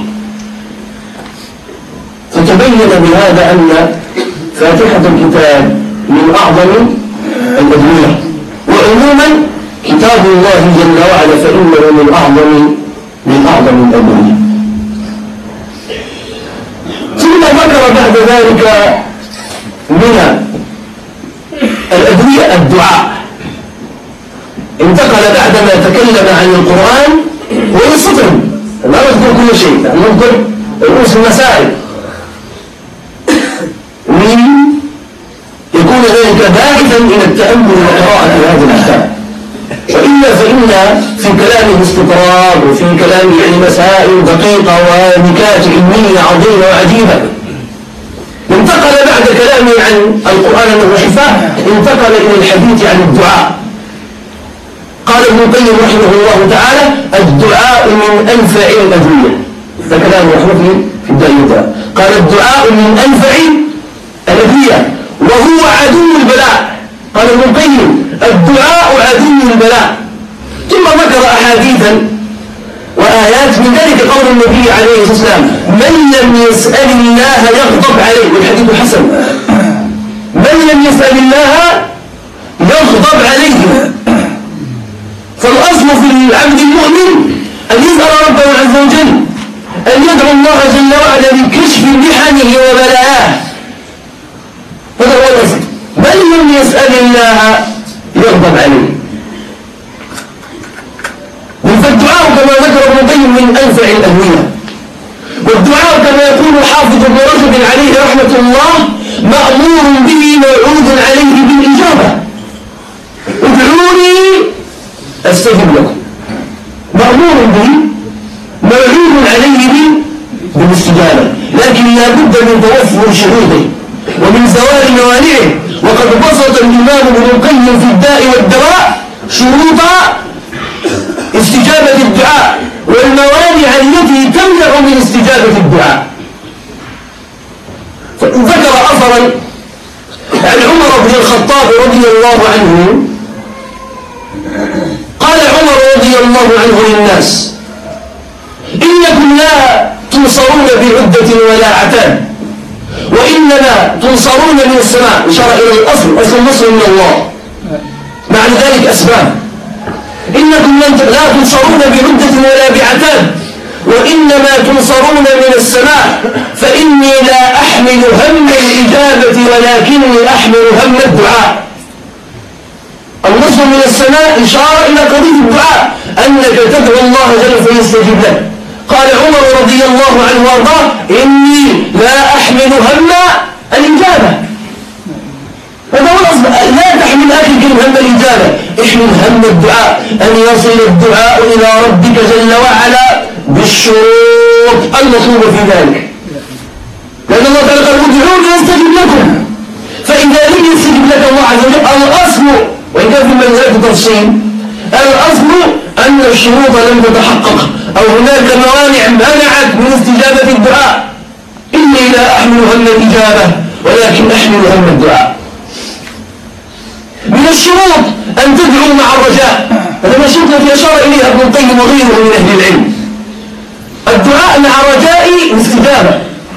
فتبين بهذا أن فاتحة الكتاب من أعظم الأدوية، وعموما كتاب الله جل وعلا فإنه من أعظم الأدوية. ثم ذكر بعد ذلك من الأدوية الدعاء. انتقل بعدما تكلم عن القرآن ويسطر، لا نذكر كل شيء، نذكر رؤوس المسائل يكون ذلك باعثا إلى التأمل وقراءة هذا الكتاب. وإلا فإن في كلامه استطراد، وفي كلامه مسائل دقيقة ونكات علمية عظيمة وعجيبة. انتقل بعد كلامه عن القرآن والشفاء انتقل إلى الحديث عن الدعاء. قال ابن القيم رحمه الله تعالى: الدعاء من أنفع الأدوية. هذا كلام رحمه في بداية الدعاء. قال: الدعاء من أنفع الأدوية وهو عدو البلاء. قال ابن القيم: الدعاء عدو البلاء. ثم ذكر أحاديثا وآيات من ذلك قول النبي عليه الصلاة والسلام: من لم يسأل الله يغضب عليه، والحديث حسن. من لم يسأل الله يغضب عليه. فالأصل في العبد المؤمن أن يسأل ربه عز وجل، أن يدعو الله جل وعلا بكشف محنه وبلاءه. هذا هو الأصل. من لم يسأل الله يغضب عليه. فالدعاء كما ذكر ابن القيم من أنفع الأدوية. والدعاء كما يقول حافظ ابن رجب عليه رحمة الله: مأمور به موعود عليه بالإجابة. ادعوني أستجب لكم. مأمور به موعود عليه بالاستجابة، لكن لا بد من توفر شروطه ومن زوال موانعه. وقد بسط الإمام ابن القيم في الداء والدواء شروط استجابة الدعاء والموانع التي تمنع من استجابة الدعاء. ذكر أثرا عن عمر بن الخطاب رضي الله عنه قال عمر رضي الله عنه للناس: إنكم لا تنصرون بعدة ولا عتاد، وإنما تنصرون من السماء. إشارة إلى أصل النصر من الله، مع ذلك أسباب. إنكم لا تنصرون بعدة ولا بعتاد، وإنما تنصرون من السماء، فإني لا أحمل هم الإجابة ولكني أحمل هم الدعاء. النصر من السماء إشارة إلى قضية الدعاء، أنك تدعو الله جل فيستجيب لك. قال عمر رضي الله عنه وارضاه: إني لا أحمل هم الإجابة. هذا هو الأصل. لا تحمل أخي هم الإجابة، احمل هم الدعاء، أن يصل الدعاء إلى ربك جل وعلا بالشروط المطلوبة في ذلك. لأن الله تعالى قال: ادعوني أستجب لكم. فإذا لم يستجب لك الله عز وجل، الأصل وإن كان في منزلة تفصيل، الأصل أن الشروط لم تتحقق أو هناك موانع منعت من استجابة الدعاء. إني لا أحمل هم الإجابة ولكن أحمل هم الدعاء. من الشروط أن تدعو مع الرجاء. هذا ما الشروط التي أشار إليها ابن القيم وغيره من أهل العلم. الدعاء مع رجاء الاستجابة.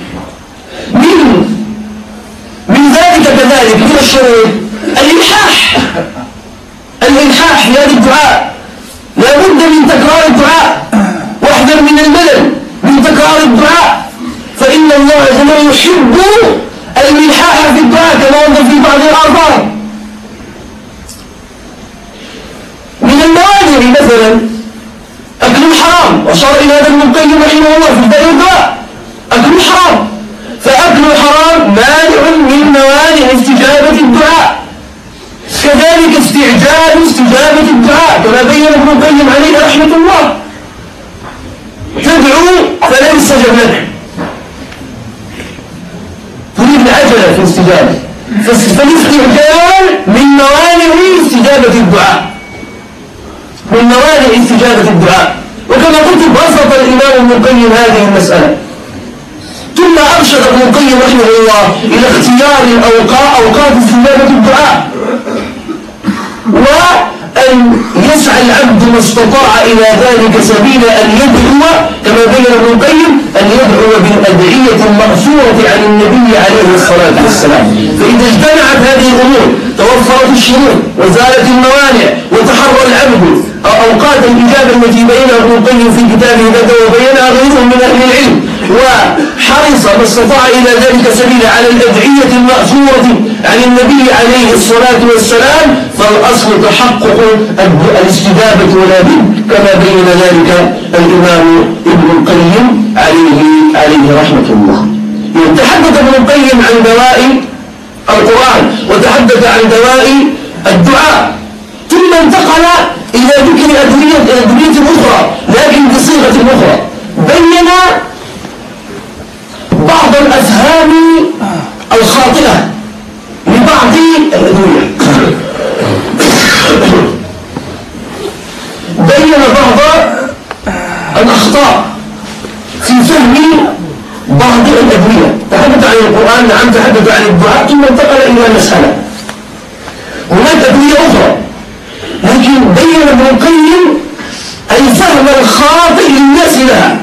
من ذلك كذلك من الشروط الإلحاح في هذا الدعاء. لا بد من تكرار الدعاء، واحذر من الملل من تكرار الدعاء، فإن الله جل وعلا يحب الإلحاح في الدعاء كما ورد في بعض الآثار. مثلا أكل الحرام، وأشار إلى هذا ابن القيم رحمه الله في الداء والدواء. أكل الحرام، فأكل الحرام مانع من موانع استجابة الدعاء. كذلك استجابة الدعاء كما بين ابن القيم عليه رحمة الله. تدعو فلا يستجب لك، تريد العجلة في الاستجابة، فالاستعجال من موانع استجابة الدعاء، من موانع استجابة الدعاء. وكما قلت بسط الإمام ابن القيم هذه المسألة، ثم أرشد ابن القيم رحمه الله إلى اختيار أوقات استجابة الدعاء، وأن يسعى العبد ما استطاع إلى ذلك سبيلا، أن يدعو كما بين ابن القيم أن يدعو بالأدعية المأثورة عن النبي عليه الصلاة والسلام. فإذا اجتمعت هذه الأمور توفرت الشروط وزالت الموانع وتحرى العبد أوقات الإجابة التي بينها ابن القيم في كتابه بدأ وبينها غيرهم من أهل العلم، وحرص ما استطاع إلى ذلك سبيلا على الأدعية المأثورة عن النبي عليه الصلاة والسلام، فالأصل تحقق الاستجابة ولا بد كما بين ذلك الإمام ابن القيم عليه رحمة الله. تحدث ابن القيم عن دواء القرآن وتحدث عن دواء الدعاء، ثم انتقل إلى ذكر أدوية أخرى لكن بصيغة أخرى. بين بعض الأفهام الخاطئة لبعض الأدوية، بين بعض الأخطاء في فهم بعض الأدوية. تحدث عن القرآن، نعم، تحدث عن الدعاء، ثم انتقل إلى مسألة. هناك أدوية أخرى لكن بين ابن القيم الفهم الخاطئ للناس لها.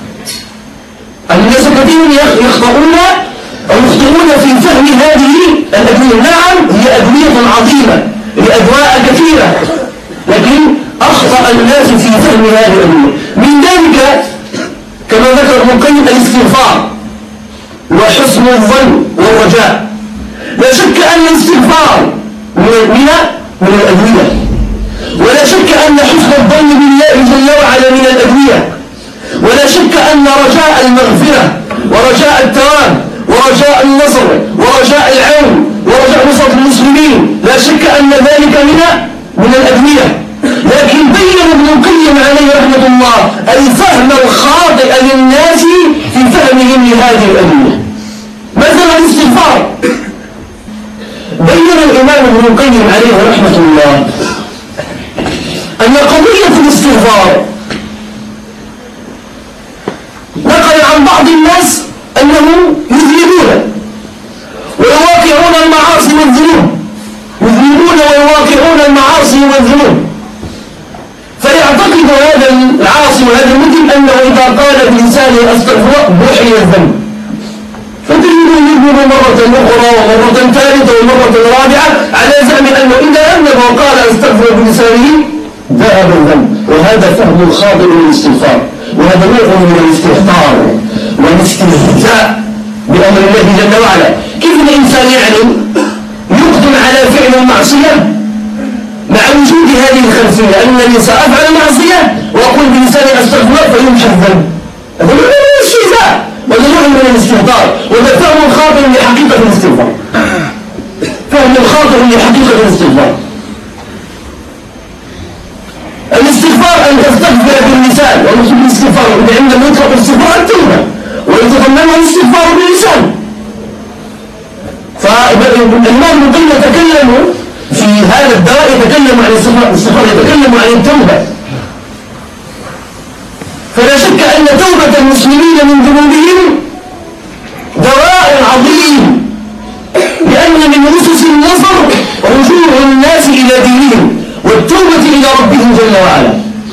الناس كثير يخطئون في فهم هذه الأدوية. نعم، هي أدوية عظيمة لأدواء كثيرة، لكن أخطأ الناس في فهم هذه الأدوية. من ذلك كما ذكر ابن القيم الاستغفار وحسن الظن والرجاء. لا شك أن الاستغفار من الأدوية، ولا شك أن حسن الظن بالله جل وعلا من الأدوية، ولا شك أن رجاء المغفرة ورجاء الثواب ورجاء النصر ورجاء العون ورجاء نصرة المسلمين، لا شك أن ذلك من الأدوية. لكن بين ابن القيم عليه رحمة الله الفهم الخاطئ للناس في فهمهم لهذه الأدوية. مثلا الاستغفار، بين الإمام ابن القيم عليه رحمة الله أن قضية الاستغفار نقل عن بعض الناس أنهم يذنبون ويواقعون المعاصي والذنوب، يذنبون ويواقعون المعاصي والذنوب، فيعتقد هذا العاصي وهذا المذنب أنه إذا قال بلسانه أستغفر محي الذنب، فتجده يذنب مرة أخرى ومرة ثالثة ومرة رابعة على زعم أنه إذا أذنب وقال أستغفر بلسانه ذهب الذنب. وهذا فهم خاطئ للاستغفار، وهذا نوع من الاستهتار والاستهزاء بأمر الله جل وعلا. كيف الإنسان يقدم على فعل المعصية مع وجود هذه الخلفية أنني سأفعل المعصية وأقول بلساني أستغفر فيمحى الذنب؟ هذا نوع من الاستهزاء وهذا نوع من الاستهتار، وهذا فهم خاطئ لحقيقة الاستغفار، فهم خاطئ لحقيقة الاستغفار. الاستغفار أن تستغفر باللسان، ونقصد الاستغفار عندما يطلق الاستغفار التوبة ويتضمنها الاستغفار باللسان. فالإمام ابن القيم يتكلم في هذا الدواء، يتكلم عن الاستغفار، يتكلم عن التوبة. فلا شك أن توبة المسلمين من ذنوبهم دواء عظيم، لأن من أسس النصر رجوع الناس إلى دينهم والتوبة إلى ربهم جل وعلا.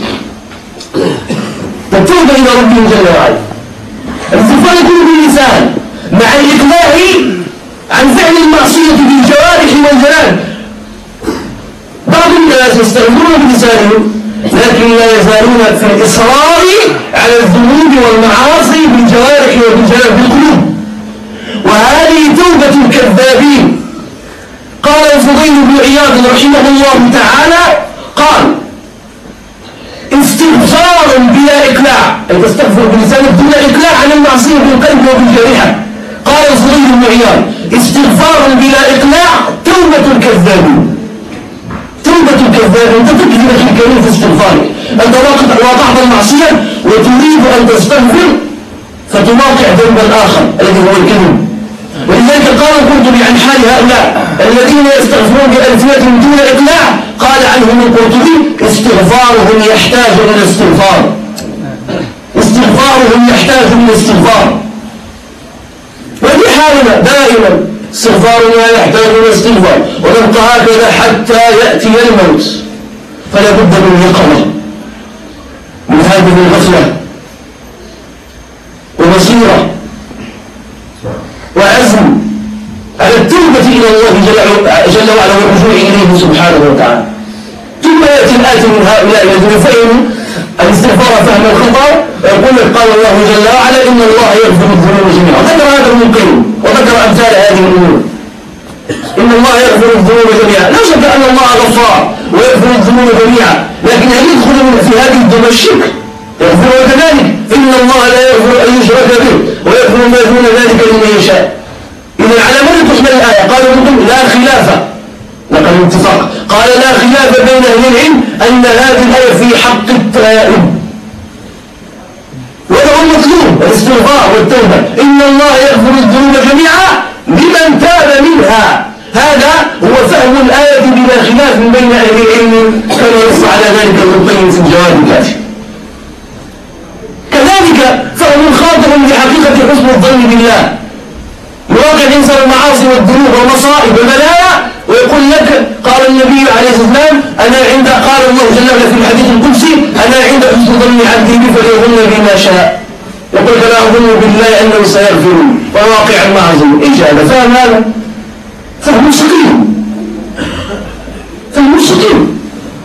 التوبة إلى ربهم جل وعلا. الاستغفار يكون باللسان مع الإقلاع عن فعل المعصية بالجوارح والجنان. بعض الناس يستغفرون بلسانهم لكن لا يزالون في الإصرار على الذنوب والمعاصي بالجوارح وبالجنان بالقلوب، وهذه توبة الكذابين. قال الفضيل بن عياض رحمه الله تعالى قال استغفار بلا إقلاع، أي تستغفر بلسانك دون إقلاع عن المعصية بالقلب وبالجريحة. قال الفضيل بن عياض: استغفار بلا إقلاع توبة الكذابين. توبة الكذابين، أنت تكذب أخي الكريم في استغفارك، أنت وقعت المعصية وتريد أن تستغفر فتواقع ذنب الآخر الذي هو الكذب. ولذلك قال القرطبي عن حال هؤلاء الذين يستغفرون بألسنتهم دون إقلاع، قال عنهم القرطبي: استغفارهم يحتاج إلى استغفار. استغفارهم يحتاج إلى استغفار. وفي حالنا دائما استغفارنا يحتاج إلى استغفار، ونبقى هكذا حتى يأتي الموت. فلا بد من يقظة، من هذه الغفلة وبصيرة وعزم على التوبة إلى الله جل وعلا والرجوع إليه سبحانه وتعالى. ثم يأتي الآتي من هؤلاء الذين فهموا الاستغفار فهم الخطأ ويقول لك: قال الله جل وعلا: إن الله يغفر الذنوب جميعا. وذكر هذا ابن القيم وذكر أمثال هذه الأمور. إن الله يغفر الذنوب جميعا، لا شك أن الله غفار ويغفر الذنوب جميعا، لكن هل يدخل في هذه الذنوب الشرك؟ يغفر كذلك، إن الله لا يغفر أن يشرك به ويغفر ما دون ذلك لمن يشاء. إذا على من تحمل الآية؟ قالوا لا خلاف، لقد اتفاق، قال لا خلاف بين أهل العلم أن هذه الآية في حق التائب، وهذا هو المطلوب: الاستغفار والتوبة. إن الله يغفر الذنوب جميعا لمن تاب منها. هذا هو فهم الآية بلا خلاف من بين أهل العلم، كما نص على ذلك ابن القيم في الجواب الكافي. كذلك فهم خاطر بحقيقة حسن الظن بالله. يواقع الإنسان المعاصي والذنوب والمصائب والبلايا ويقول لك: قال النبي عليه الصلاة والسلام: قال الله جل وعلا في الحديث القدسي: أنا عند حسن ظن عبدي بي فليظن بي ما شاء. يقول: فلا أظن بالله أنه سيغفر وواقع المعاصي. إيش هذا؟ فهم هذا؟ فهم سقيم، فهم سقيم.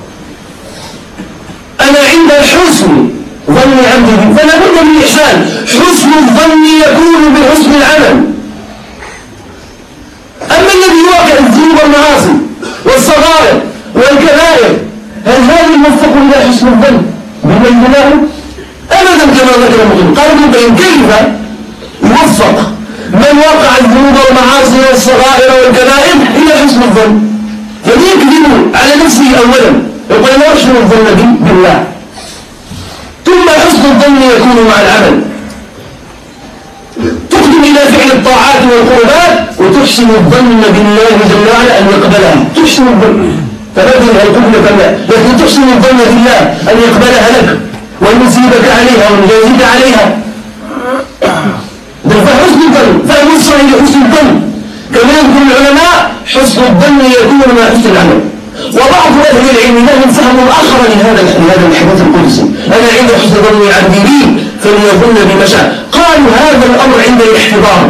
أنا عند حسن ظن عبدي بي، فلا بد من الإحسان. حسن الظن يكون بحسن العمل. أما الذي يواقع الذنوب والمعاصي والصغائر والكبائر، هل هذا يوفق إلى حسن الظن بمن له؟ أبدا، كما ذكر المقيم. قال ابن القيم: كيف يوفق من وقع الذنوب والمعاصي والصغائر والكبائر إلى حسن الظن؟ فليكذب على نفسه أولا، يقول: لا أحسن الظن بالله، ثم حسن الظن يكون مع العمل. تقدم إلى فعل الطاعات والقربات وتحسن الظن بالله جل وعلا أن يقبلها. تحسن الظن، فبدل القبلة كما، لكن تحسن الظن بالله أن يقبلها لك وأن يثيبك عليها وأن يجازيك عليها. فحسن الظن، فالوصل إلى حسن الظن. كما يذكر العلماء: حسن الظن يكون مع حسن العمل. وبعض أهل العلم لهم فهم آخر لهذا الحديث القدسي: أنا عند حسن ظن عبدي بي فليظن بما شاء. قالوا: هذا الأمر عند الاحتضار.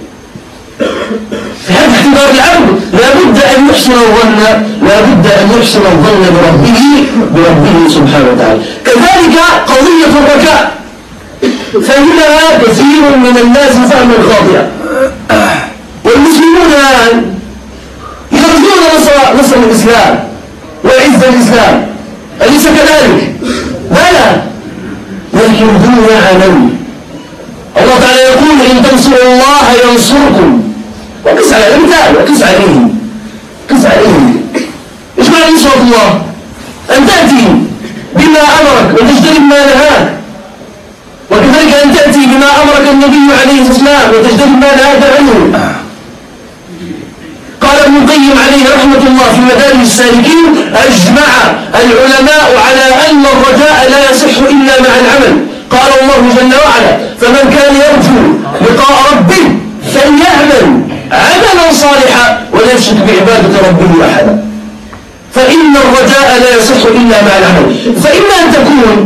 في هذا احتضار العبد لابد أن يحسن الظن، لابد أن يحسن الظن بربه سبحانه وتعالى. كذلك قضية الرجاء، فهمها كثير من الناس فهما خاطئا. والمسلمون يرجون نصر الإسلام وعز الإسلام، أليس كذلك؟ بلى، لكن دون عمل. الله تعالى يقول: إن تنصروا الله ينصركم. وقس على الأمثال وقس عليهم، قس عليهم. إيش معنى نصرة الله؟ أن تأتي بما أمرك وتجتنب ما نهاك، وكذلك أن تأتي بما أمرك النبي عليه الصلاة والسلام وتجتنب ما نهاك عنه. قال ابن القيم عليه رحمة الله في مدارج السالكين: أجمع العلماء على أن الرجاء لا يصح إلا مع العمل. قال الله جل وعلا: فمن كان يرجو لقاء ربه فليعمل عملا صالحا ولا يشرك بعبادة ربه أحدا. فإن الرجاء لا يصح إلا مع العمل. فإما أن تكون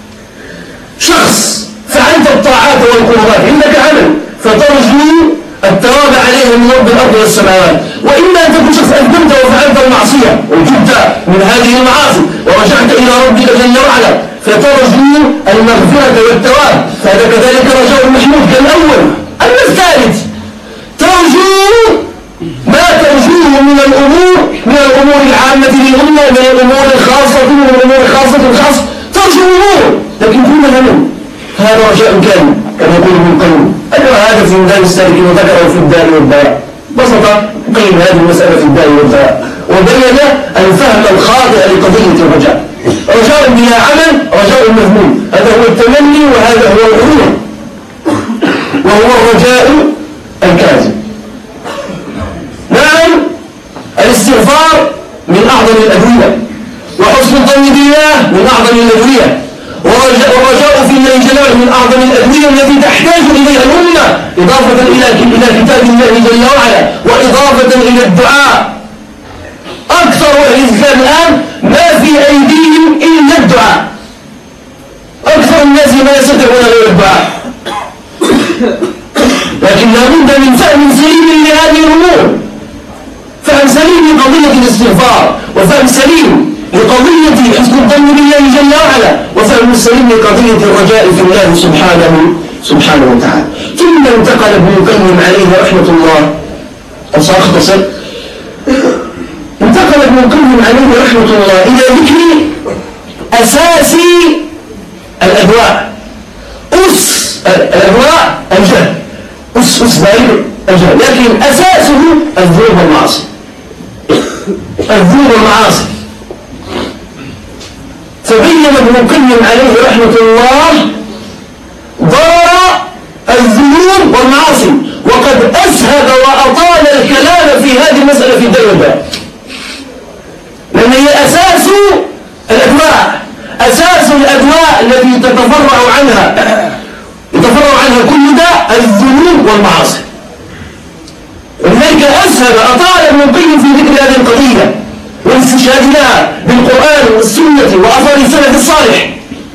شخص فعلت الطاعات والقربات، عندك عمل فترجو التواب عليه من رب الأرض والسماوات، وإما أن تكون شخص أذنبت وفعلت المعصية وجدت من هذه المعاصي ورجعت إلى ربك جل وعلا فترجو المغفرة والتواب، فهذا كذلك رجاء محمود كالأول. أما الثالث ترجو ما ترجوه من الأمور العامة للأمة، من الأمور الخاصة الخاصة، تخرج أمور لكن كلها من هذا رجاء كامل كما يقول ابن القيم. أجرى هذا في مدار السالكين وذكره في الداء والدواء. بسط قيم هذه المسألة في الداء والدواء وبين الفهم الخاطئ لقضية الرجاء. رجاء بلا عمل رجاء مذموم، هذا هو التمني وهذا هو الغرور وهو الرجاء الكاذب. نعم الاستغفار من أعظم الأدوية، وحسن الظن بالله من أعظم الأدوية، والرجاء في الله جل وعلا من أعظم الأدوية التي تحتاج إليها الأمة، إضافة إلى كتاب الله جل وعلا وإضافة إلى الدعاء. أكثر أهل الإسلام الآن ما في أيديهم إلا الدعاء، أكثر الناس ما يستطيعون غير الدعاء. لكن لابد من فهم سليم لهذه الأمور، فهم سليم لقضية الاستغفار، وفهم سليم لقضية حسن الظن بالله جل وعلا، وفهم سليم لقضية الرجاء في الله سبحانه وتعالى. ثم انتقل ابن القيم عليه رحمة الله، أو سأختصر، انتقل ابن القيم عليه رحمة الله إلى ذكر أساس الأدواء. أس الأدواء الجهل، أس ذلك الجهل، لكن أساسه الذنوب والمعاصي. الذنوب والمعاصي. فبين ابن القيم عليه رحمة الله ضار الذنوب والمعاصي، وقد أسهب وأطال الكلام في هذه المسألة في الداء والدواء، لأن هي أساس الأدواء، أساس الأدواء التي يتفرع عنها كل داء الذنوب والمعاصي. ولذلك أسهب أطال ابن القيم في ذكر هذه القضية والاستشهاد لها بالقرآن والسنة وأثار السلف الصالح.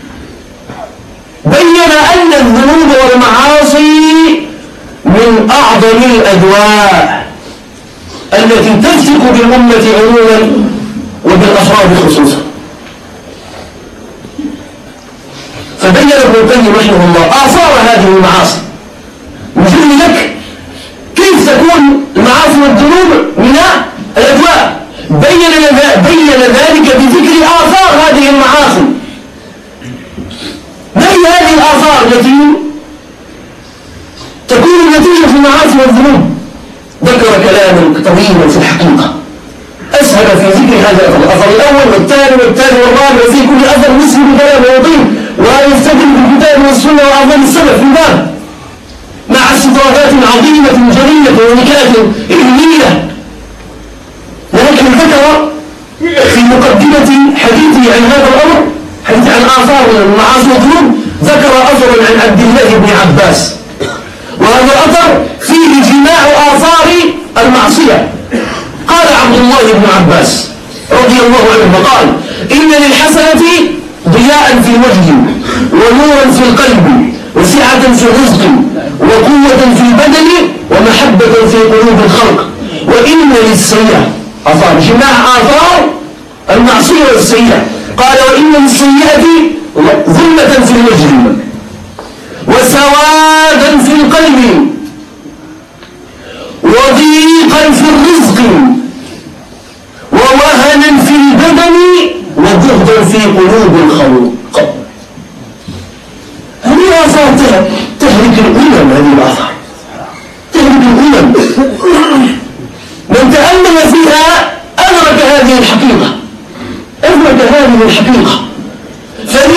بين أن الذنوب والمعاصي من أعظم الأدواء التي تفتك بالأمة عموما وبالأفراد خصوصا. فبين ابن القيم رحمه الله آثار هذه المعاصي، نجري لك كيف تكون المعاصي والذنوب من الأدواء. بين ذلك بذكر آثار هذه المعاصي. ما هي هذه الآثار التي تكون نتيجة المعاصي والذنوب؟ ذكر كلاما طويلا في الحقيقة، أسهل في ذكر هذا الأثر الأول والثاني والرابع، وفي كل أثر مسلم كلام ويطيل ويستدل بالكتاب والسنة وأفضل السلف في الباب، مع استطرادات عظيمة جليلة ونكات علمية. ولكن ذكر في مقدمة حديثه عن هذا الأمر، حديث عن آثار المعاصي والذنوب، ذكر أثرا عن عبد الله بن عباس، وهذا الأثر فيه جماع آثار المعصية. قال عبد الله بن عباس رضي الله عنه فقال: إن للحسنة ضياء في الوجه ونورا في القلب وسعة في الرزق وقوة في البدن ومحبة في قلوب الخلق، وإن للسيئة آثار، جماع آثار المعصية والسيئة. قال: وإن للسيئة ظلمة في الوجه وسوادا في القلب وضيقا في الرزق ووهنا في البدن وبغضا في قلوب الخلق. هذه آثار تهلك الأمم، هذه الآثار تهلك الأمم. من تأمل فيها أدرك هذه الحقيقة، فلي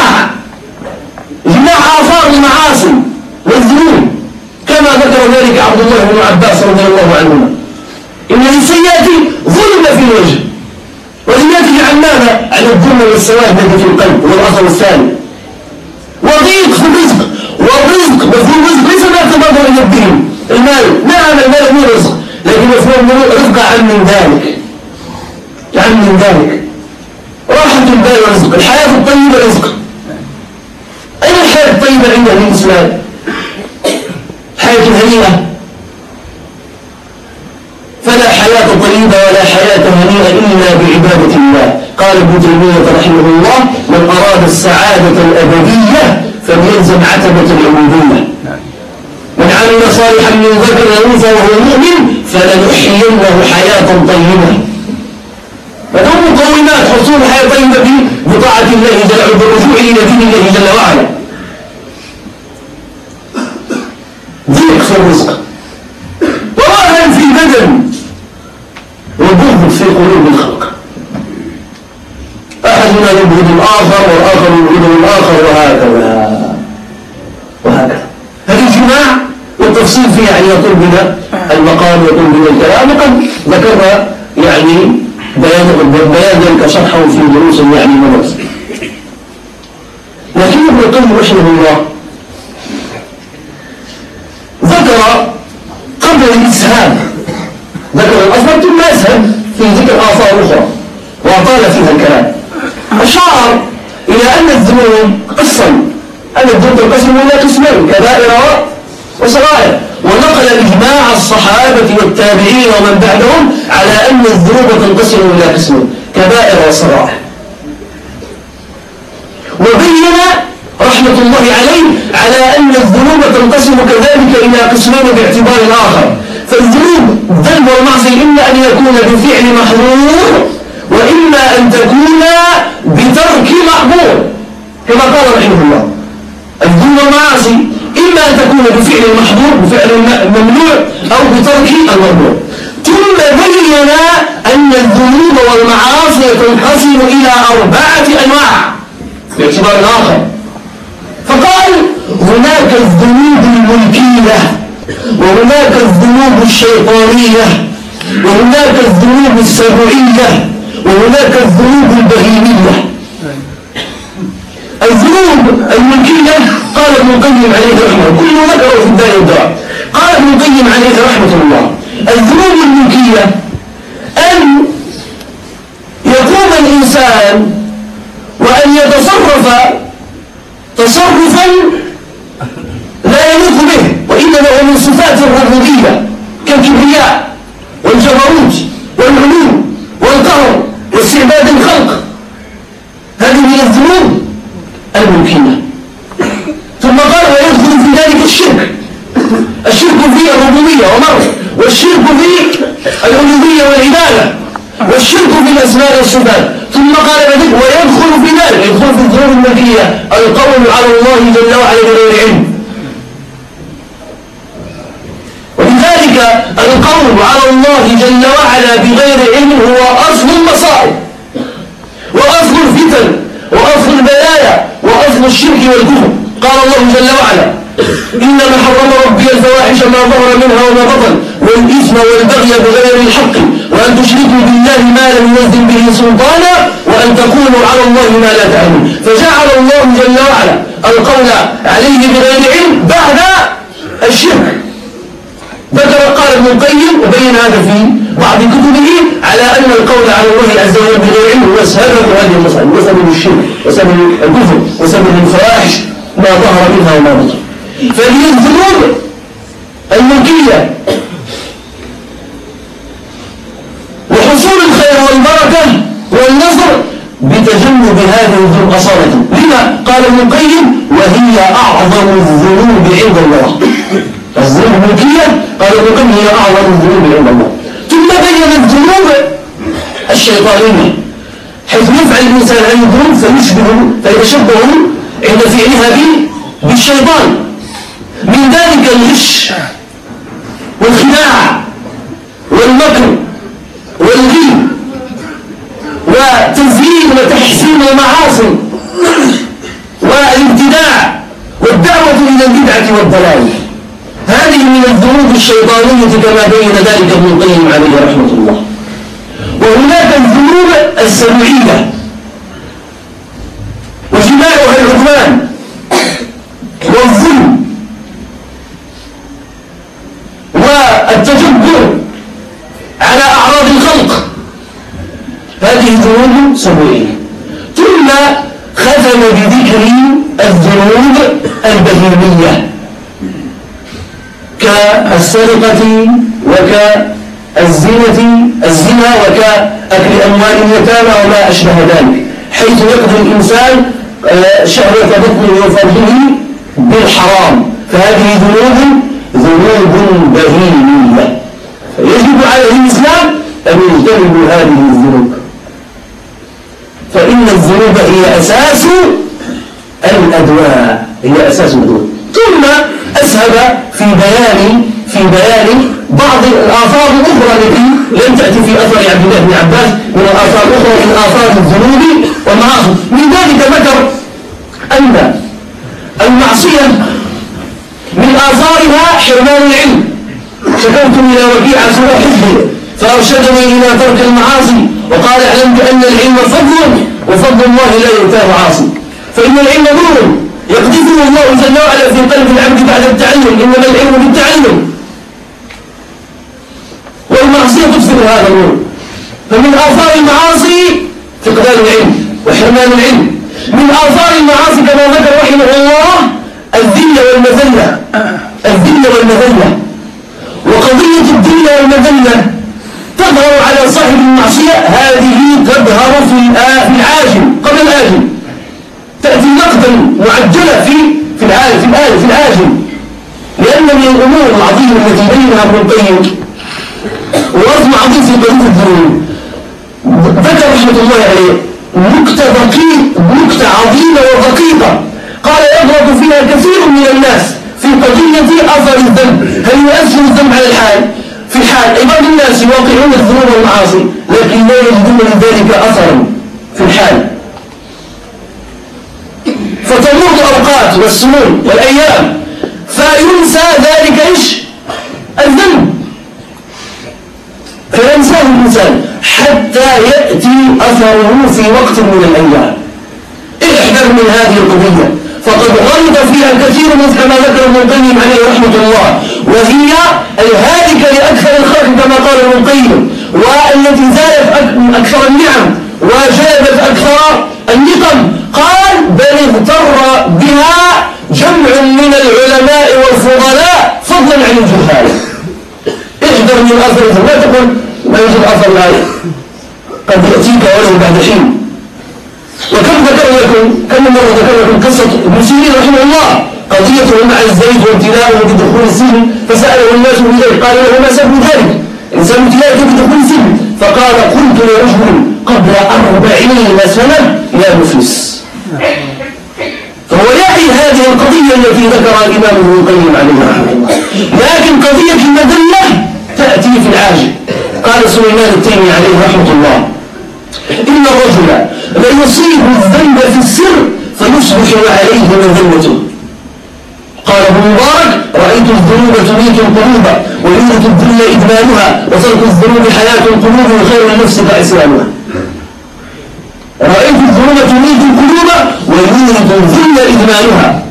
جماع آثار المعاصي والذنوب كما ذكر ذلك عبد الله بن عباس رضي الله عنهما. إن للسيئات ظلم في الوجه، وزيادة عن ماذا؟ عن الظلم والسواد الذي في القلب، والأثر الثاني. وضيق في الرزق، والرزق مفهوم الرزق ليس ما تبادر إلى الدين المال، نعم المال هو رزق، لكن مفهوم الرزق عن من ذلك راحة البال ورزق. الحياة الطيبة رزق. أين الحياة الطيبة عند أهل الإسلام؟ حياة هنيئة؟ فلا حياة طيبة ولا حياة هنيئة إلا بعبادة الله. قال ابن تيمية رحمه الله: من أراد السعادة الأبدية فليلزم عتبة العبودية. من عمل صالحا من ذكر أو أنثى وهو مؤمن فلنحيينه حياة طيبة. فهم مقومات حصول الحياة الطيبة بطاعة الله جل وعلا بالرجوع إلى دين الله جل وعلا. ضيق في الرزق ووهن في البدن وبغض في قلوب الخلق، أحدنا يبغض الآخر والآخر يبغض الآخر وهكذا. هذا الجماع والتفصيل فيه يعني يطول بنا المقام يطول بنا الكلام، وقد ذكرنا يعني بيان ذلك شرحه في دروس يعني مدرسة. لكن ابن القيم رحمه الله ذكر قبل الإسهام، ذكر الأصل ثم أسهم في ذكر آثار أخرى وأطال فيها الكلام. أشار إلى أن الذنوب تنقسم إلى قسمين، كبائر وصغائر، ونقل إجماع الصحابة والتابعين ومن بعدهم على أن الذنوب تنقسم إلى قسمين، كبائر وصغائر. وبين رحمة الله عليه على أن الذنوب تنقسم كذلك إلى قسمين باعتبار آخر. فالذنوب الذنب والمعصية إما أن يكون بفعل محظور وإما أن تكون بترك محظور، كما قال رحمه الله. الذنوب والمعاصي إما أن تكون بفعل محظور بفعل ممنوع أو بترك الممنوع. ثم بين أن الذنوب والمعاصي تنقسم إلى 4 أنواع باعتبار آخر. فقال هناك الذنوب الملكية، وهناك الذنوب الشيطانية، وهناك الذنوب السبعية، وهناك الذنوب البهيمية. الذنوب الملكية قال ابن القيم عليه رحمه الله، كله ذكره في الداء والدواء. قال ابن القيم عليه رحمه الله الذنوب الملكية أن يقوم الإنسان وأن يتصرف تصرفا لا يليق به، وإنما هو من صفات الربوبية كالكبرياء والجبروت والعلو والقهر واستعباد الخلق. هذه من الذنوب الممكنة. ثم قال ويدخل في ذلك الشرك في الربوبية ومرض، والشرك في الألوهية والعبادة، والشرك في الأسماء والصفات. ثم قال ويدخل في ذلك يدخل في الذنوب الملكية القول على الله جل وعلا بغير علم. ولذلك القول على الله جل وعلا بغير علم هو أصل المصائب وأصل الفتن وأصل البلايا وأصل الشرك والكفر. قال الله جل وعلا إنما حرم ربي الفواحش ما ظهر منها وما بطن والإثم والبغي بغير الحق وأن تشركوا بالله ما لم ينزل به سلطانا وأن تقولوا على الله ما لا تعلمون. فجعل الله جل وعلا القول عليه بغير علم بعد الشرك. قال ابن القيم وبين هذا في بعض كتبه على أن القول على الله عز وجل بغير علم هو سبب هذه المصائب وسبب الشرك وسبب الكفر وسبب الفواحش ما ظهر منها وما بطن. فهي الذنوب الملكية وحصول الخير والبركة والنصر بتجنب هذه الذنوب أصالة. لما؟ قال ابن القيم وهي أعظم الذنوب عند الله. الذنوب الملكية قال ابن القيم هي أعظم الذنوب عند الله. ثم بين الذنوب الشيطانية حيث يفعل الإنسان هذه الذنوب فيتشبه عند فعلها بالشيطان، من ذلك الغش والخداع والمكر والغي وتزيين وتحسين المعاصي والابتداع والدعوة إلى البدعة والضلال. هذه من الذنوب الشيطانية كما بين ذلك ابن القيم عليه رحمة الله. وهناك الذنوب السبعية وجماعها العدوان والظلم والتجبر على أعراض الخلق. هذه ذنوب سبعية. ثم ختم بذكر الذنوب البهيمية كالسرقة الزنا وكأكل أموال اليتامى وما أشبه ذلك، حيث يقضي الإنسان شهوة بطنه وفرجه بالحرام. فهذه ذنوب بهيمية، فيجب عليه الإسلام أن يجتنب هذه الذنوب الذنوب هي أساس الأدواء، هي أساس الأدواء. ثم أسهب في بيان بعض الآثار الأخرى التي لم تأتي في أثر عبد الله بن عباس من الآثار الأخرى من آثار الذنوب والمعاصي. من ذلك ذكر أن المعصية من آثارها حرمان العلم. شكوت إلى وكيع سوء حفظه فأرشدني إلى ترك المعاصي وقال اعلم بأن العلم فضل وفضل الله لا يؤتاه عاصي، فإن العلم نور يقذفه الله جل وعلا في قلب العبد بعد التعلم، إنما العلم بالتعلم، والمعصية تفسد هذا النور. فمن آثار المعاصي فقدان العلم وحرمان العلم. من آثار المعاصي كما ذكر رحمه الله الذل والمذلة. وقضية الذل والمذلة تظهر على صاحب المعصية، هذه تظهر في العاجل قبل الآجل، تأتي نقدا معجلة في العاجل، لأن من الأمور العظيمة التي بينها ابن القيم ووزن عظيم في قضية الذنوب. ذكر رحمة الله عليه نكتة عظيمة ودقيقة، قال يغلط فيها كثير من الناس في قضية أثر الذنب. هل يؤثر الذنب على الحال؟ في الحال عباد الناس يوقعون الذنوب والمعاصي لكن لا يجدون لذلك أثرا في الحال، فتمر الأوقات والسنون والأيام فينسى ذلك الذنب، فينساه الإنسان حتى يأتي أثره في وقت من الأيام. احذر من هذه القضية، فقد غلط فيها الكثير كما ذكر ابن القيم عليه رحمة الله، وهي الهالكة لأكثر الخلق كما قال ابن القيم، والتي زالت أكثر النعم وجلبت أكثر النقم. قال بل اغتر بها جمع من العلماء والفضلاء فضلا عن الجهال. احذر من أثر الذنب، لا تقل ما يوجد أثر الآية قد يأتيك ولو بعد حين. وكم مرة ذكر لكم قصة ابن سيرين رحمه الله، قضيته مع الزيد وابتلاءه بدخول السجن، فسأله الناس بذلك قال له ما سبب ذلك؟ إنسان ابتلاءه بدخول السجن، فقال قلت لرجل قبل 40 سنة يا مفلس. فهو يعي هذه القضية التي ذكرها الإمام ابن القيم عليه رحمه الله، لكن قضية المذلة تأتي في العاجل. قال سليمان التيمي عليه رحمه الله إن الرجل ليصيب الذنب في السر فيصبح عليه مذلته. قال ابن مبارك رأيت الذنوب تميت القلوب ويورث الذل إدمانها وترك الذنوب حياة القلوب وخير النفس فإسلامها. رأيت الذنوب تميت القلوب ويورث الذل إدمانها،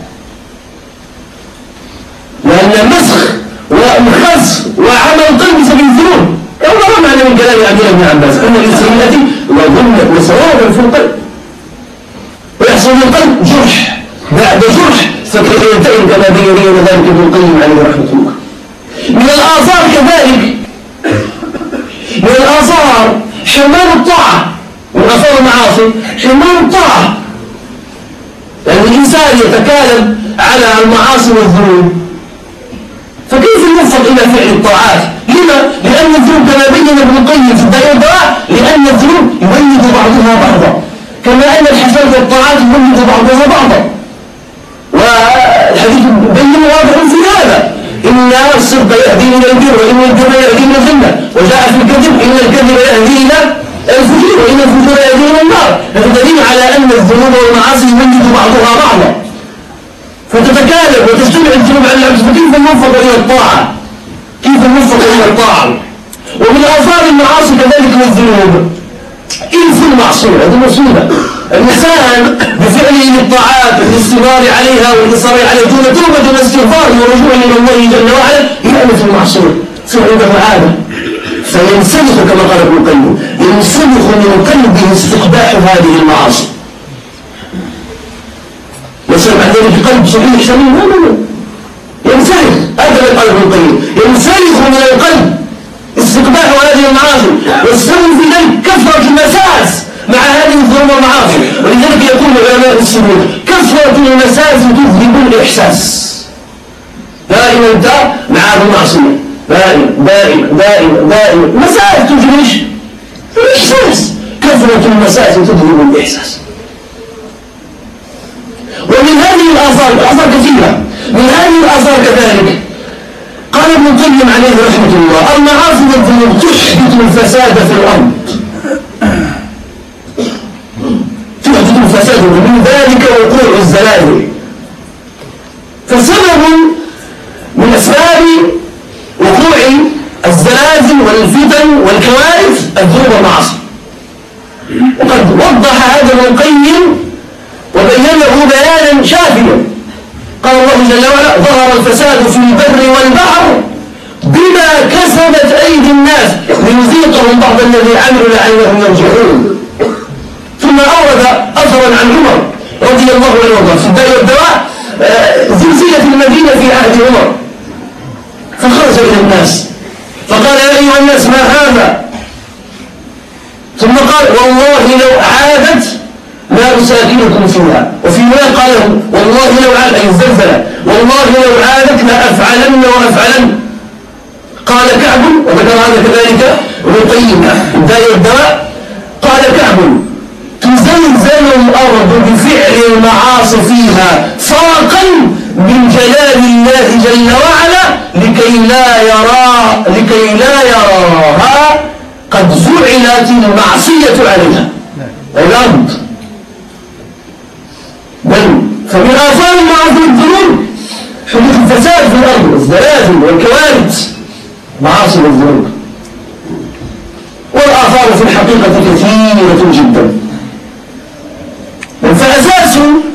لأن مسخ ومخص وعمل قلب سبيل الذنوب. والله معنى من كلام عبد الله بن عباس أن الإنسان يأتي وظلم وسواء في القلب ويحصل للقلب جرح بعد جرح، فكيف ينتهي كما بين ذلك ابن القيم عليه رحمة الله. من الآثار كذلك، من الآثار حرمان الطاعة، من آثار المعاصي حرمان الطاعة، لأن الإنسان يتكالب على المعاصي والذنوب، فكيف يوفق إلى فعل الطاعات؟ لما؟ لأن الذنوب كما بين ابن القيم في الداء والدواء، لأن الذنوب يولد بعضها بعضا، كما أن الحسنات والطاعات يولد بعضها بعضا. والحديث بين واضح في هذا، إن الصدق يهدي إلى البر وإن البر يهدي إلى الجنة، وجاء في الكذب إن الكذب يهدي إلى الفجور وإن الفجور يهدي إلى النار. فدليل على أن الذنوب والمعاصي يولد بعضها بعضا، فتتكالب وتجتمع الذنوب على العبد، فكيف نوفق إلى الطاعة؟ كيف نوفق إلى الطاعة؟ ومن آثار المعاصي كذلك والذنوب إلف المعصية، هذه مصيبة. الإنسان بفعله للطاعات والاستمرار عليها والإصرار عليها دون توبة دون استغفار ورجوع إلى الله جل وعلا يألف المعصية، تصير عنده عادة فينسلخ كما قال ابن القيم، ينسلخ من قلبه استقباح هذه المعاصي. يصير بعد ذلك قلب صحيح سليم، لا ينسلخ، هذا ما قال ابن القيم، ينسلخ من القلب استقباح هذه المعاصي، والسبب في ذلك كثرة المساس مع هذه الذنوب والمعاصي. ولذلك يقول علماء السلوك كثرة المساس تذهب الإحساس. دائما أنت مع هذه المعصية، دائما مساس تجريش الإحساس، كثرة المساس تذهب الإحساس. ومن هذه الآثار كثيرة، من هذه الآثار كذلك قال ابن القيم عليه رحمة الله: المعاصي والذنوب تحدث الفساد في الأرض، تحدث الفساد، ومن ذلك وقوع الزلازل. فسبب من أسباب وقوع الزلازل والفتن والكوارث الذنوب والمعاصي، وقد وضح هذا ابن القيم وبينه بيانا شافيا. قال الله جل وعلا: ظهر الفساد في البر والبحر بما كسبت أيدي الناس ليذيقهم بعض الذي عملوا لعلهم يرجعون. ثم أورد أثرا عن عمر رضي الله عنه وارضاه في الداء والدواء: زلزلت المدينة في عهد عمر فخرج إلى الناس فقال: يا أيها الناس ما هذا؟ ثم قال: والله لو عادت لا أساكنكم فيها. وفي رواية قال: والله لو عادت، أي الزلزلة، والله لو عادت لأفعلن وأفعلن. قال كعب، وذكر هذا كذلك ابن القيم الداء والدواء، قال كعب: تزلزل الأرض بفعل المعاصي فيها فرقا من جلال الله جل وعلا لكي لا يراها قد زعلت المعصية عليها الأرض. بل فمن آثار المعاصي والذنوب حدوث الفساد في الأرض، الزلازل والكوارث، معاصي والذنوب. والآثار في الحقيقة كثيرة جدا. فأساس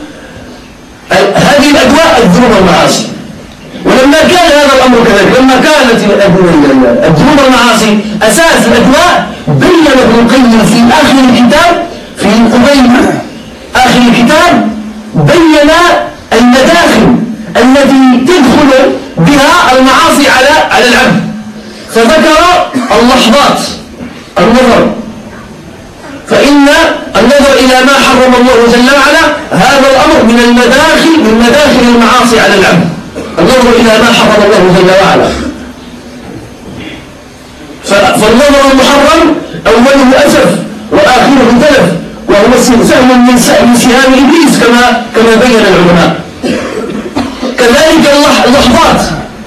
هذه الأدواء الذنوب والمعاصي. ولما كان هذا الأمر كذلك، لما كانت الذنوب والمعاصي أساس الأدواء، بين ابن القيم في آخر الكتاب، في قبيل آخر الكتاب، بين المداخل التي تدخل بها المعاصي على العبد، فذكر اللحظات، النظر، فإن النظر إلى ما حرم الله جل وعلا هذا الأمر من مداخل المعاصي على العبد، النظر إلى ما حرم الله جل وعلا. فالنظر المحرم أوله أسف وآخره تلف، وهو سهم من سهام إبليس كما بين العلماء. كذلك اللحظات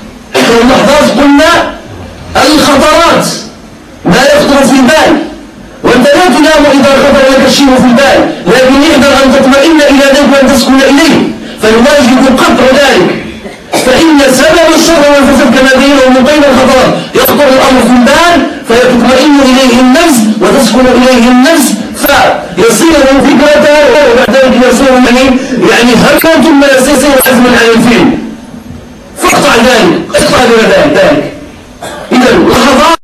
قلنا الخطرات، ما يخطر في البال، وانت لا تنام إذا خطر لك الشيء في البال، لكن احذر أن تطمئن إلى ذلك وأن تسكن إليه، فالواجب قطع ذلك. فإن سبب الشر والفساد كما بينه من بين الخطرات يخطر الأمر في البال فيطمئن إليه النفس وتسكن إليه النفس فيصير فكرة، وبعد ذلك يصير يعني هكذا ثم يصير عزما عن الفيل. فاقطع ذلك، اقطع ذلك. إذا لحظات